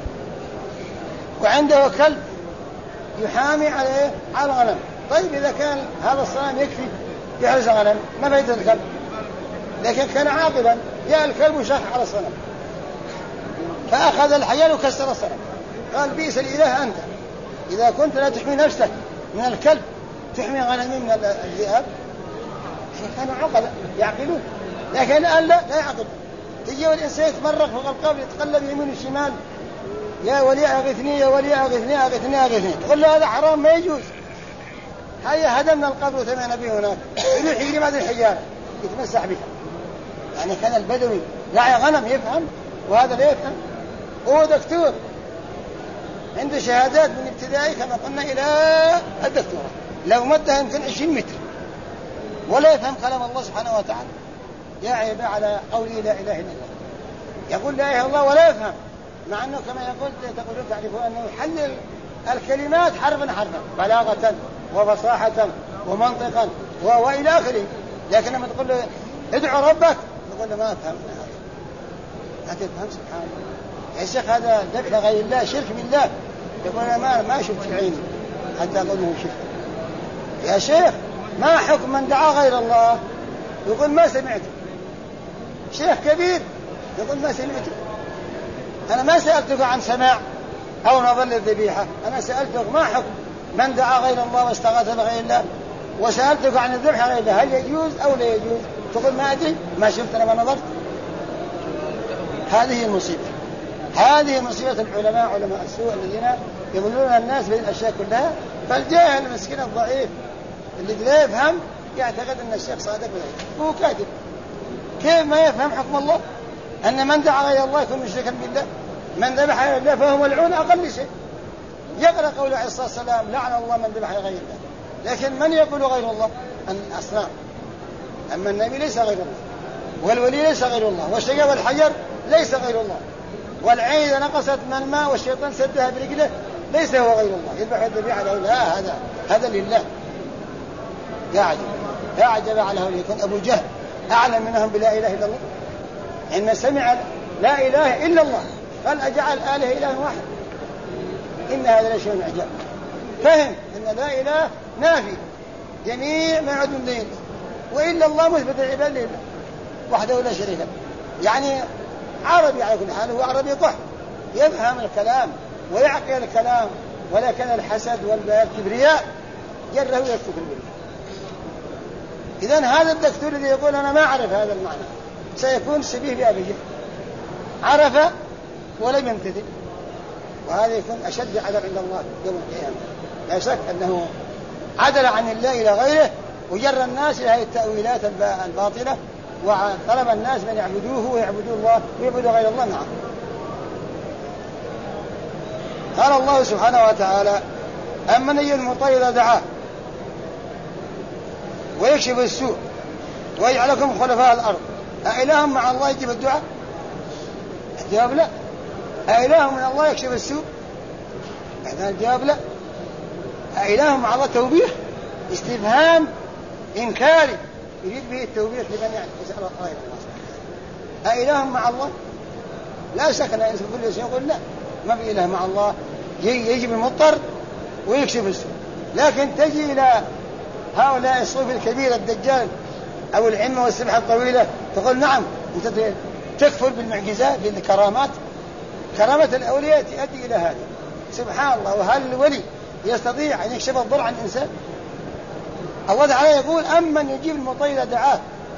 وعنده كلب يحامي عليه على الغنم. طيب إذا كان هذا الصنم يكفي يحرس الغنم ما فائدة الكلب؟ لكن كان عاقلا، جاء الكلب وشاح على الصنم فأخذ الحجر وكسر الصنم، قال بئس الإله أنت إذا كنت لا تحمي نفسك من الكلب تحمي غنمي من الذئاب. كانوا عقلا يعقلون، لكن الآن لا يعقل. تجي والإنسان يتمرق فوق القبر يتقلب يمين وشمال يا ولي أغثني يا ولي أغثني أغثني أغثني، تقول له هذا حرام ما يجوز، هيا هدمنا القبر وثمنا به هناك، يروح يجري بعد الحجارة يتمسح بها. يعني كان البدوي راعي غنم يفهم، وهذا لا يفهم. هو دكتور عنده شهادات من ابتدائي كما قلنا إلى الدكتوراه، لو مدها يمكن 20 متر، ولا يفهم كلام الله سبحانه وتعالى. يعيب على قوله لا إله إلا الله، يقول لا إله إلا الله ولا يفهم، مع أنه كما تقولون تعرفون أنه يحلل الكلمات حرفا حرفا، بلاغة وفصاحة ومنطقا وإلى آخره. لكن لما تقول له ادعو ربك يقول له ما أفهم، لا تفهم. سبحان الله يا شيخ، هذا ذبح غير الله، شرك بالله. يقول أنا ما شفت عيني حتى أقول له شرك. يا شيخ ما حكم من دعا غير الله؟ يقول ما سمعته. شيخ كبير يقول ما سمعته. أنا ما سألتك عن سماع أو نظر للذبيحة، أنا سألتك ما حكم من دعا غير الله واستغاث بغير الله، وسألتك عن الذبح غير الله، هل يجوز أو لا يجوز؟ تقول ما أدري، ما شفت أنا ما نظرت. هذه المصيبة، هذه مصيبة العلماء، علماء السوء الذين يضلون الناس بالأشياء كلها. فالجاهل المسكين الضعيف اللي لا يفهم يعتقد أن الشيخ صادق ولا هو كاذب. كيف ما يفهم حكم الله؟ أن من دعا غير الله يكون مشركا بالله، من ذبح غير الله فهو ملعون أقل شيء. يقرأ قوله عليه الصلاة والسلام لعن الله من ذبح غير الله، لكن من يقول غير الله؟ الأصنام. أما النبي ليس غير الله، والولي ليس غير الله، والشجر والحجر ليس غير الله، والعين إذا نقصت من الماء والشيطان سدها برجله ليس هو غير الله. يذبح الذبيحة له، لا، هذا لله. يعجب على هؤلاء، يكون أبو جهل أعلم منهم بلا إله إلا الله. إن سمع لا إله إلا الله قال أجعل آله إله واحد، إن هذا لشيء عجاب. فهم أن لا إله نافي جميع ما يعد من دين، وإلا الله مثبت العباد لله وحده لا شريك له. يعني عربي على كل حال، هو عربي قح، يفهم الكلام ويعقل الكلام، ولكن الحسد والكبرياء جره يكتب البلد. إذن هذا الدكتور الذي يقول أنا ما أعرف هذا المعنى سيكون شبيه بأبي جهل، عرف ولم يمتثل، وهذا يكون أشد عذاب عند الله يوم القيامة. لا شك أنه عدل عن الله إلى غيره، وجر الناس إلى هذه التأويلات الباطلة، وطلب الناس من يعبدوه ويعبدوا الله ويعبدوا غير الله معه. قال الله سبحانه وتعالى أمن يجيب المضطر إذا دعاه ويكشف السوء ويجعلكم خلفاء الأرض أإله مع الله يجيب الدعاء؟ الجواب لا. أإله من الله يكشف السوء؟ إذن الجواب لا. أإله مع الله توبيخ، استفهام إنكاري يريد به التوبيخ لمن يسأل غير الله. أإله مع الله؟ لا شك أن الإنسان كل شيء يقول لا، ما في إله مع الله يجيب المضطر ويكشف السوء. لكن تجي إلى هؤلاء الصوف الكبير الدجال أو العمة والسبحة الطويلة تقول نعم أنت تكفر بالمعجزات بالكرامات، كرامة الأولياء تؤدي إلى هذا. سبحان الله، وهل الولي يستطيع أن يكشف الضر عن الإنسان؟ الله تعالى يقول أمن يجيب المضطر إذا دعاه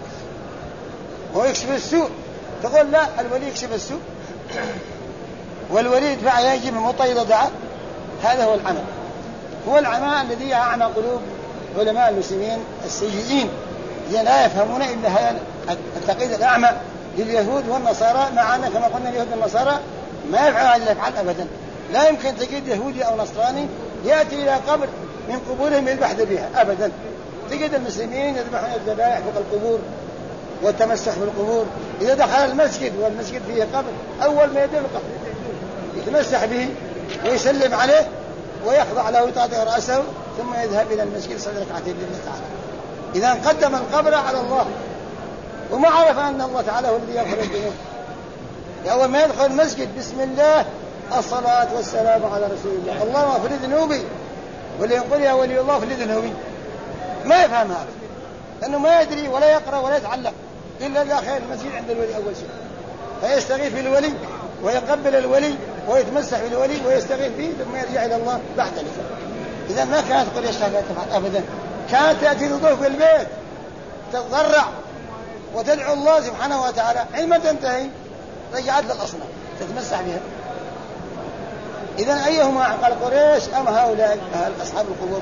ويكشف السوء، تقول لا الولي يكشف السوء والولي يدفع يجيب المضطر إذا دعاه. هذا هو العمى، هو العمى الذي أعمى قلوب علماء المسلمين السيئين الذين لا يفهمون إلا هذا التقييد الأعمى لليهود والنصارى، مع أن كما قلنا اليهود والنصارى ما يفعل هذه الأفعال أبدا. لا يمكن تجد يهودي أو نصراني يأتي إلى قبر من قبورهم يذبح ذبيحة أبدا. تجد المسلمين يذبحون الذبائح فوق القبور والتمسح بالقبور. إذا دخل المسجد والمسجد فيه قبر أول ما يدخل القبر يتمسح به ويسلم عليه ويخضع له ويطأطئ رأسه ثم يذهب إلى المسجد صلى ركعتين لله تعالى. إذا قدم القبر على الله وما عرف أن الله تعالى هو الذي يغفر الذنوب. أول ما يدخل المسجد بسم الله الصلاة والسلام على رسول الله، اللهم اغفر لي ذنوبي، واللي يقول يا ولي الله اغفر لي ذنوبي ما يفهم هذا، لأنه ما يدري ولا يقرأ ولا يتعلم إلا داخل المسجد عند الولي أول شيء، فيستغيث بالولي ويقبل الولي ويتمسح بالولي ويستغيث به ثم يرجع إلى الله بعد ذلك. إذا ما كانت قرية لا تفعل أبدا، كانت تأتي تطوف في البيت تتضرع وتدعو الله سبحانه وتعالى، عندما تنتهي رجعت للأصنام تتمسح بها. إذا أيهما عقل قريش أم هؤلاء أصحاب القبور؟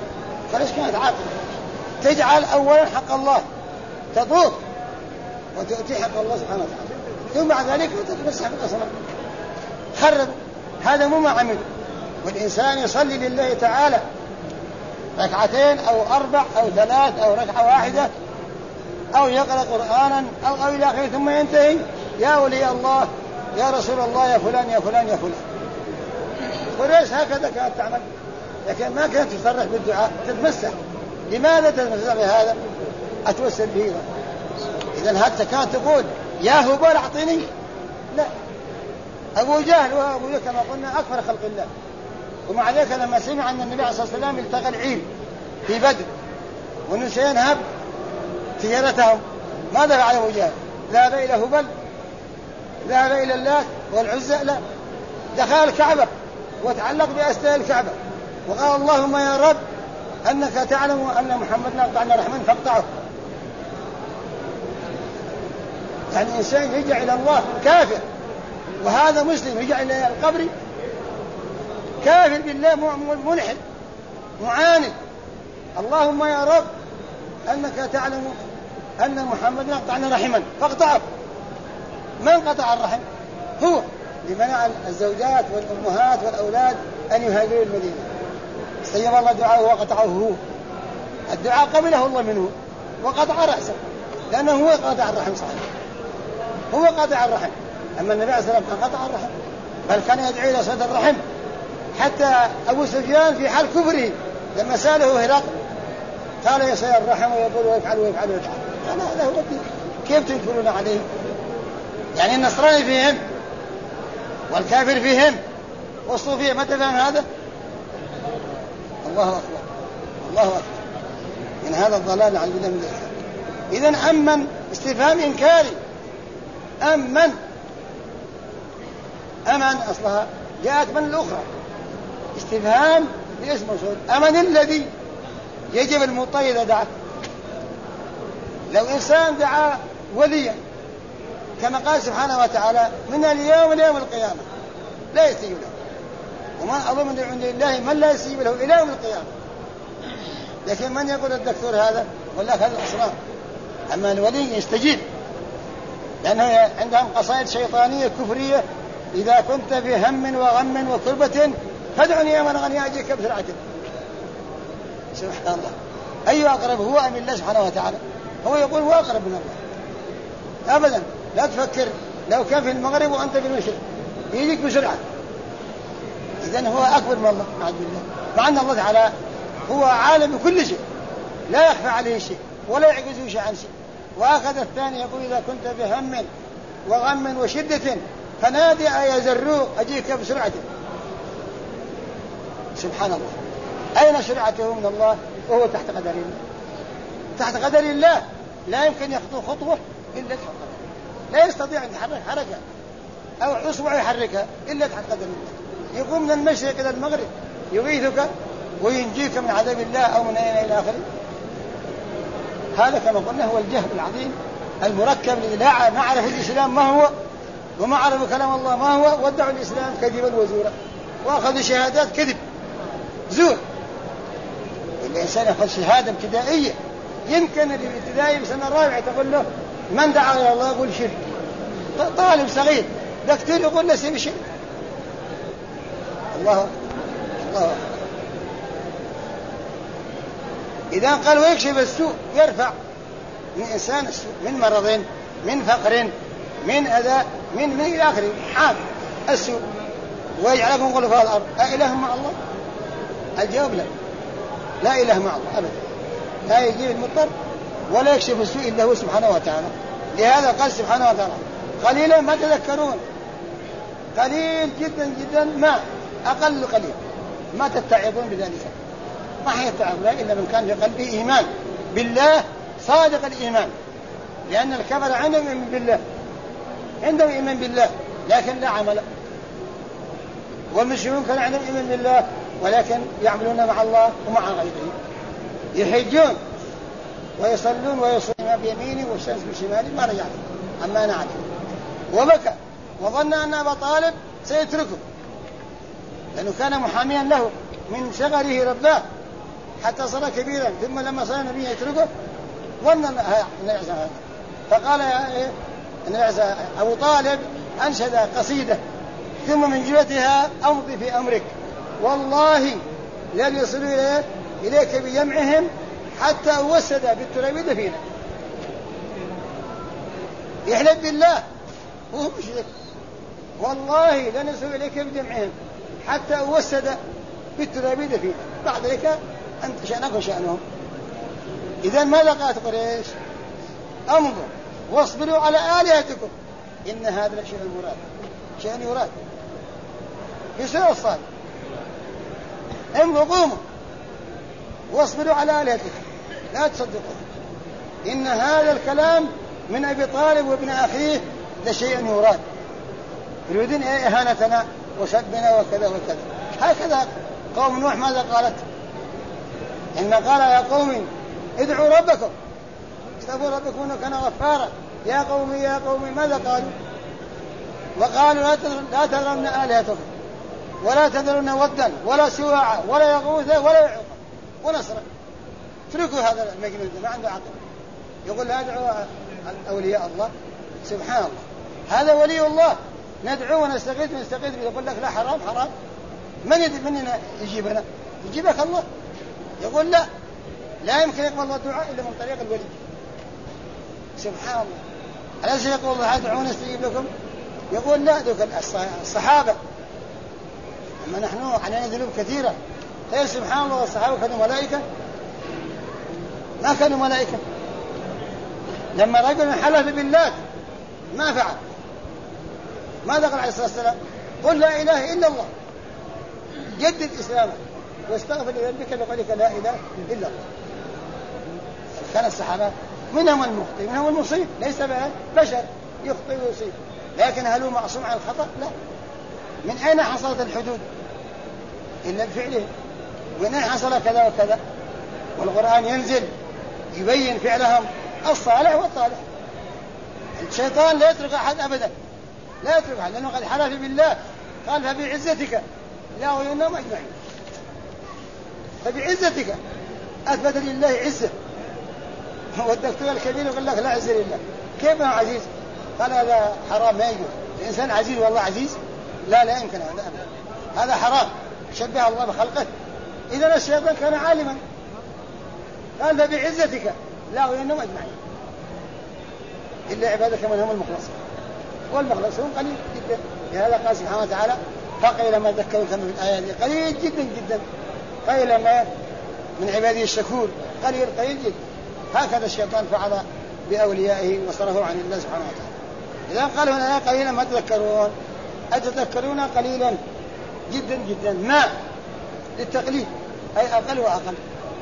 فليش كانت عاقل تجعل أولا حق الله تطوف وتؤتي حق الله سبحانه وتعالى، ثم بعد ذلك تتمسح بالأصنام. خرب، هذا مو ما عمل. والإنسان يصلي لله تعالى ركعتين أو 4 أو 3 أو ركعة واحدة، أو يقرأ قرآنا أو إلى آخره، ثم ينتهي يا ولي الله يا رسول الله يا فلان يا فلان يا فلان. قريش هكذا كانت تعمل، لكن ما كانت تصرح بالدعاء، تتمسح. لماذا تتمسح بهذا؟ أتوسل به. إذن هذا كانت تقول يا هبال أعطيني، لا. أبو جهل وأبو جهل كما قلنا أكبر خلق الله، ومع ذلك لما سمع أن النبي عليه الصلاة والسلام التقى العيل في بدر ونسي ينهب تجارتهم، ماذا فعل أبو جهل؟ ذهب إلى هبل، ذهب إلى اللات والعزى، لا، دخل الكعبة وتعلق بأستار الكعبة وقال اللهم يا رب أنك تعلم أن محمدنا قطعنا رحمن فاقطعه. يعني إنسان يرجع إلى الله كافر، وهذا مسلم يرجع إلى القبر كافر بالله ملحد معاند. اللهم يا رب أنك تعلم أن محمدنا قطعنا رحما فاقطعه. من قطع الرحم؟ هو، لمنع الزوجات والأمهات والأولاد أن يهاجروا المدينة. استجاب الله دعاءه وقطعه هو. الدعاء قبله الله منه وقطع رأسه، لأنه هو قطع الرحم صحيح، هو قطع الرحم. أما النبي عليه الصلاة والسلام كان قطع الرحم، بل كان يدعي إلى صلة الرحم. حتى أبو سفيان في حال كفره لما سأله هرقل قال يصل الرحم ويقول ويفعل ويفعل ويفعل، قال هذا هو الدين، كيف تنكرون عليه؟ يعني النصراني فيهم والكافر فيهم والصوفية، ما تفهم هذا؟ الله أكبر، الله أكبر، من هذا الضلال عن بالله من الإحسان. إذن أمن استفهام إنكاري، أمن أصلها جاءت من الأخرى، استفهام باسم موصول. أمن الذي يجب المطيع إذا دعا. لو إنسان دعا وليا كما قال سبحانه وتعالى من اليوم ليوم القيامة لا يستجيب له، وما أظن من عند الله من لا يستجيب له إلى يوم القيامة. لكن من يقول الدكتور هذا ولا هذا الأصنام؟ أما الولي يستجيب، لأنه عندهم قصائد شيطانية كفرية: إذا كنت في هم وغم وكربة فادعني يا من غني أجيك بسرعة. سبحان الله، أي أقرب هو أم الله سبحانه وتعالى؟ هو يقول هو أقرب من الله أبدا. لا تفكر لو كان في المغرب وأنت في المشرق يجيك بسرعة. إذن هو أكبر من الله أعوذ بالله، مع أن الله تعالى هو عالم بكل شيء، لا يخفى عليه شيء ولا يعجزه شيء عن شيء. وأخذ الثاني يقول إذا كنت في هم وغم وشدة فنادي يا زروق أجيك بسرعة. سبحان الله، أين سرعته من الله وهو تحت قدر الله؟ تحت قدر الله لا يمكن يخطو خطوة إلا تحت قدر، لا يستطيع أن يحرك حركة أو أصبع يحركها إلا تحت قدر الله. يقوم من المشرق إلى المغرب يغيثك وينجيك من عذاب الله أو من أين إلى آخره. هذا كما قلنا هو الجهل العظيم المركب الذي لا نعرف الإسلام ما هو وما عرفوا كلام الله ما هو، وادعوا الإسلام كذبا وزورا وأخذوا شهادات كذب زور. الإنسان يأخذ شهادة ابتدائية، يمكن الابتدائي بسنة الرابعة تقول له من دعا إلى الله يقول شرك. طالب صغير دكتور يقول له سيب شرك. الله الله. إذا قال ويكشف السوء يرفع من إنسان السوء من مرض من فقر من أذى من إلى آخره حال السوء، ويجعلكم خلفاء الأرض. أإله مع الله؟ الجواب لا، لا إله مع الله أبدا، لا يجيب المضطر ولا يكشف السوء إلا هو سبحانه وتعالى. لهذا قال سبحانه وتعالى قليلا ما تذكرون، قليل جدا جدا ما أقل قليل ما تتعظون بذلك. ما حيتعظ إلا من كان في قلبه إيمان بالله صادق الإيمان، لأن الكفر عندهم إيمان بالله، عندهم إيمان بالله لكن لا عمل، والمشركون كان عندهم إيمان بالله ولكن يعملون مع الله ومع غيره، يحجون ويصلون ويصومون بيمينه والشمس بشماله ما رجعت عما نعلم. وبكى وظن أن أبا طالب سيتركه لأنه كان محاميا له من صغره رباه حتى صار كبيرا، ثم لما صار نبيا يتركه ظن هذا. فقال يا أبو طالب أنشد قصيدة ثم من جهتها أمضي في أمرك والله لن يصلوا إليك بجمعهم حتى أوسد بالتراب دفينا. يحلف بالله وهو مشرك، والله لن يصلوا إليك بجمعهم حتى أوسد بالتراب دفينا. بعد ذلك أنت شأنك وشأنهم. إذن ماذا قالت قريش؟ أمضوا واصبروا على آلهتكم إن هذا لشيء مراد، شيء يراد في سورة الصاد. امضوا قوموا واصبروا على آلهتكم لا تصدقوا إن هذا الكلام من أبي طالب وابن أخيه لشيء يراد، يريدون إهانتنا وسبنا وكذا وكذا. هكذا قوم نوح ماذا قالت؟ إن قال يا قوم ادعوا ربكم استغفروا ربكم إنه كان غفارا. يا قوم ماذا قالوا؟ وقالوا لا تذرن آلهتكم ولا تذرن ودا ولا سواعا ولا يغوث ولا يعوق ونصرا. اتركوا هذا المجنون ما عنده عقل، يقول لا ادعوا أولياء الله. سبحان الله، هذا ولي الله ندعوه ونستغيث يقول لك لا حرام حرام. من يجيبنا؟ يجيبك الله. يقول لا يمكن يقبل الله الدعاء إلا من طريق الولي. سبحان الله، أليس يقول الله ادعونا نستجيب لكم؟ يقول لا، ذوك الصحابة أما نحن علينا ذنوب كثيرة. غير سبحان الله الصحابة كانوا ملائكة؟ ما كانوا ملائكة. لما رجل حلف بالله ما فعل، ماذا قال عليه الصلاة والسلام؟ قل لا إله إلا الله، جدد إسلامك واستغفر لذنبك بقولك لا إله إلا الله. كان الصحابة منهم المخطئ منهم المصيب، ليس بشر يخطئ ويصيب، لكن هل هو معصوم عن الخطأ؟ لا. من أين حصلت الحدود إلا بفعله؟ ومن أين حصل كذا وكذا؟ والقرآن ينزل يبين فعلهم الصالح والطالح. الشيطان لا يترك أحد أبدا، لا يترك أحد، لأنه قد حلف بالله قال فبعزتك لا أغوينهم أجمعين. فبعزتك أثبت لله عزة. والدكتور الكبير يقول لك لا عزة لله، كيف ما عزيز؟ قال هذا حرام ما يجوز. الإنسان عزيز والله عزيز؟ لا يمكن هذا أبدا، هذا حرام، شبه الله بخلقه. إذن الشيطان كان عالما قال فبعزتك لا أغوينهم أجمعين إلا عبادك من هم المخلصين، والمخلصون قليل جدا. لهذا قال سبحانه وتعالى فقيل ما ذكروا كما في الآيات قليل جدا جدا، قيل ما من عباده الشكور قليل جدا. هكذا الشيطان فعل بأوليائه وصرفوا عن الله سبحانه وتعالى. إذا قال هنا قليلا ما تذكرون، أتذكرون قليلا جدا جدا، ما للتقليد أي أقل وأقل.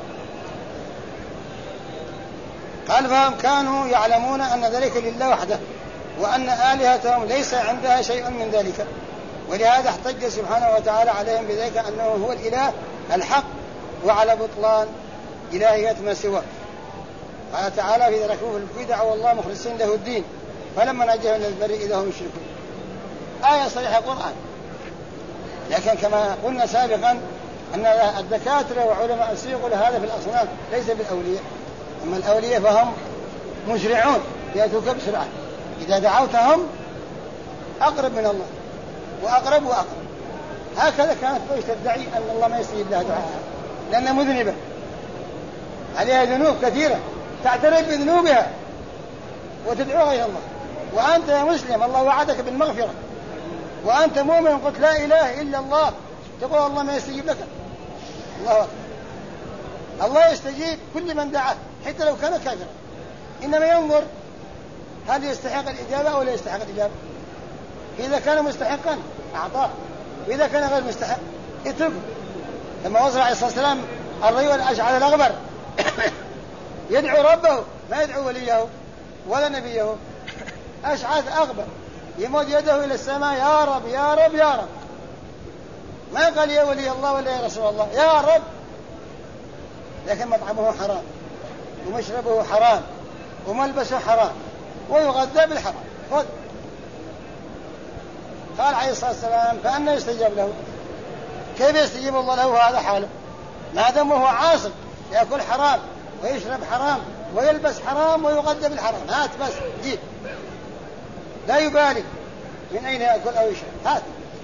قال فهم كانوا يعلمون أن ذلك لله وحده وأن آلهتهم ليس عندها شيء من ذلك، ولهذا احتج سبحانه وتعالى عليهم بذلك أنه هو الإله الحق وعلى بطلان إلهية ما سواه. قال تعالى في ذلك دعوا الله مخلصين له الدين فلما نجاهم إلى البر إذا هم يشركون. آية صريحة قرآن. لكن كما قلنا سابقا أن الدكاترة وعلماء السوء يقول هذا في الأصنام ليس بالأولياء، أما الأولياء فهم مسرعون يأتوك بسرعة، إذا دعوتهم أقرب من الله وأقرب وأقرب. هكذا كانت قريش تدعي أن الله ما يستجيب لها دعاءها لأنها مذنبة عليها ذنوب كثيرة، تعترف بذنوبها وتدعو غير الله. وأنت يا مسلم الله وعدك بالمغفرة وأنت مؤمن قلت لا إله إلا الله، تقول الله ما يستجيب لك؟ الله أكبر. الله يستجيب كل من دعاه حتى لو كان كافرا، إنما ينظر هل يستحق الإجابة أو لا يستحق الإجابة. إذا كان مستحقا أعطاه، وإذا كان غير مستحق اتركه. لما وصل عليه الصلاة والسلام الرجل الأشعث الأغبر يدعو ربه ما يدعو وليه ولا نبيه، أشعث أغبر يمد يده إلى السماء يا رب يا رب يا رب، ما قال يا ولي الله ولا يا رسول الله، يا رب. لكن مطعمه حرام ومشربه حرام وملبسه حرام ويغذى بالحرام. خذ. قال عليه الصلاة والسلام فأنا يستجاب له؟ كيف يستجيب الله له هذا حاله ما دام هو عاصي يأكل حرام ويشرب حرام ويلبس حرام ويغذى بالحرام، هات بس جيب، لا يبالي من أين يأكل أو يشرب، هات.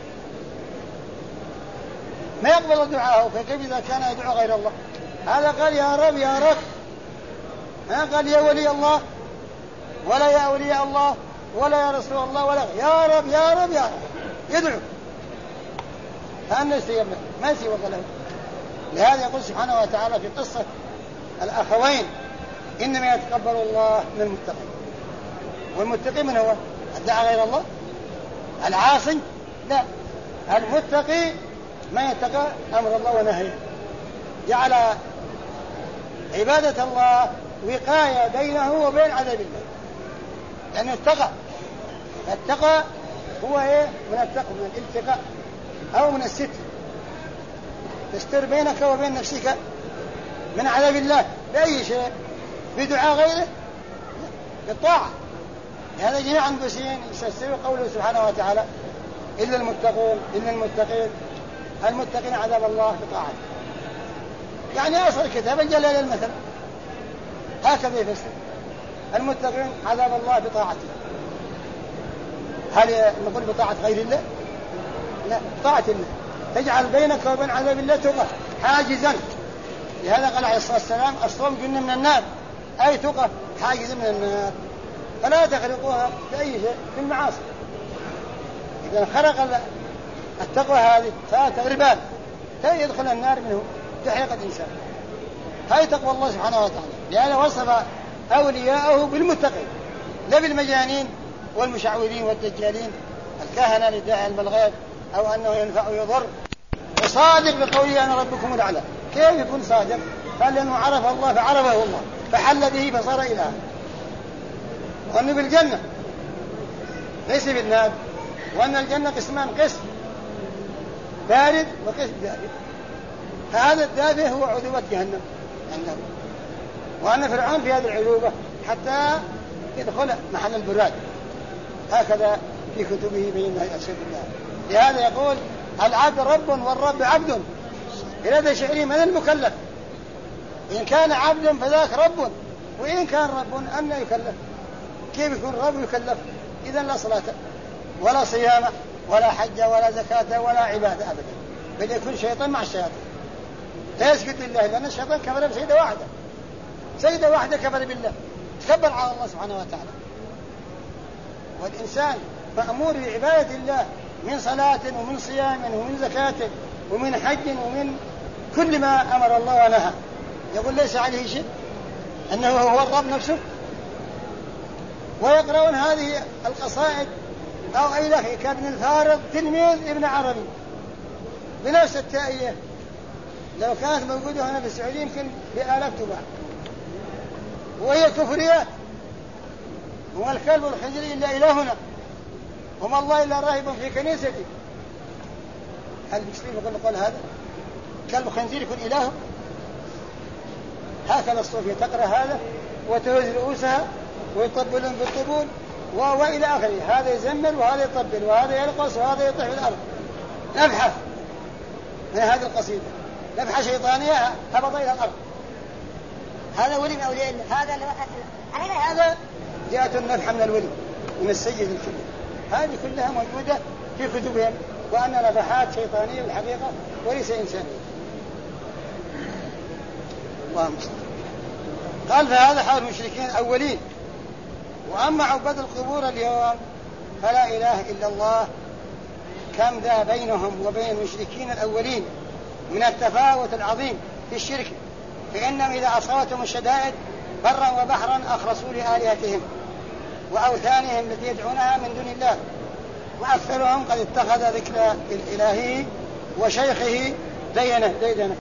ما يقبل دعاءه، فكيف إذا كان يدعو غير الله؟ هذا قال يا رب يا رب، ما قال يا ولي الله ولا يا أولياء الله ولا يا رسول الله ولا يا رب يا رب يا رب، يدعو فأنا يستجيب له، ما يسوى له. لهذا يقول سبحانه وتعالى في قصة الأخوين إنما يتقبل الله من المتقين. والمتقي من هو؟ ادعى غير الله؟ العاصي؟ لا، المتقي ما يتقى أمر الله ونهيه، جعل عبادة الله وقاية بينه وبين عذاب الله، لأنه اتقى. التقى هو من التقوى، من الالتقاء أو من الستر، تستر بينك وبين نفسك من عذاب الله بأي شيء، بدعاء غيره، بالطاعة. لهذا جميع أنفسهم يستسير قوله سبحانه وتعالى إلا المتقون إلا المتقين، المتقين عذاب الله بطاعته. يعني أصل الكتاب جل المثل هكذا يفسر المتقين عذاب الله بطاعته. هل نقول بطاعة غير الله؟ لا، بطاعة الله تجعل بينك وبين عذاب الله تقى حاجزا. لهذا قال عليه الصلاة والسلام الصوم جنة من النار، أي تقى حاجز من النار، فلا تخرقوها بأي شيء في المعاصي. إذا خرق التقوى هذه فات ربان يدخل النار منه تحرق الإنسان. هاي تقوى الله سبحانه وتعالى. لهذا وصف أولياءه بالمتقين، لا بالمجانين والمشعوذين والدجالين الكهنة لداعي علم الغيب أو أنه ينفع ويضر. وصادق بقوله أنا ربكم الأعلى. كيف يكون صادق؟ قال لأنه عرف الله فعرفه الله فحل به فصار إله. وأنه بالجنة ليس بالنار، وأن الجنة قسمان، قسم بارد وقسم دافئ. هذا الدافئ هو عذوبة جهنم عنده، وأن فرعون في هذه العذوبة حتى يدخل محل البراد. هكذا في كتبه بين أشياء الله. لهذا يقول العبد رب والرب عبد. إلى شعري من المكلف؟ إن كان عبد فذاك رب، وإن كان رب أن يكلف؟ كيف يكون رب يكلف؟ إذن لا صلاة ولا صيام ولا حج ولا زكاة ولا عبادة أبدا، بل يكون شيطان مع الشياطين لا يسجد لله، لأن الشيطان كفر بسيدة واحدة، سيدة واحدة كفر بالله، تكبر على الله سبحانه وتعالى. والإنسان مأمور بعبادة الله من صلاة ومن صيام ومن زكاة ومن حج ومن كل ما أمر الله ونهى. يقول ليس عليه شيء، أنه هو الرب نفسه. ويقرؤون هذه القصائد أو أي لخي كابن الفارض تلميذ ابن عربي بنفس التائية، لو كانت موجودة هنا في السعودية يمكن بآلاف تباع، وهي كفريات. وما الكلب والخنزير إلا إلهنا، وما الله إلا راهب في كنيستي. هل المسلم يقول قول هذا؟ كلب خنزير يكون إله؟ هكذا الصوفية تقرأ هذا وتهز رؤوسها ويطبلون بالطبول وإلى آخره. هذا يزمر وهذا يطبل وهذا يرقص وهذا يطيح في الأرض. نبحث من هذه القصيدة، نبحث شيطانية هبط إلى الأرض. هذا ولي من أولياء الله، هذا جاءت النفحة من الولي من السيد الكبير. هذه كلها موجودة في كتبهم، وأن نفحات شيطانية بالحقيقة وليس إنسانية. الله مستعان. قال فهذا حال المشركين الأولين. وأما عباد القبور اليوم فلا إله إلا الله، كم ذا بينهم وبين المشركين الأولين من التفاوت العظيم في الشرك، فإنهم إذا أصابتهم الشدائد برا وبحرا أخرسوا لآلهتهم وأوثانهم التي يدعونها من دون الله، وأكثرهم قد اتخذ ذكر الإلهي وشيخه ديدنه.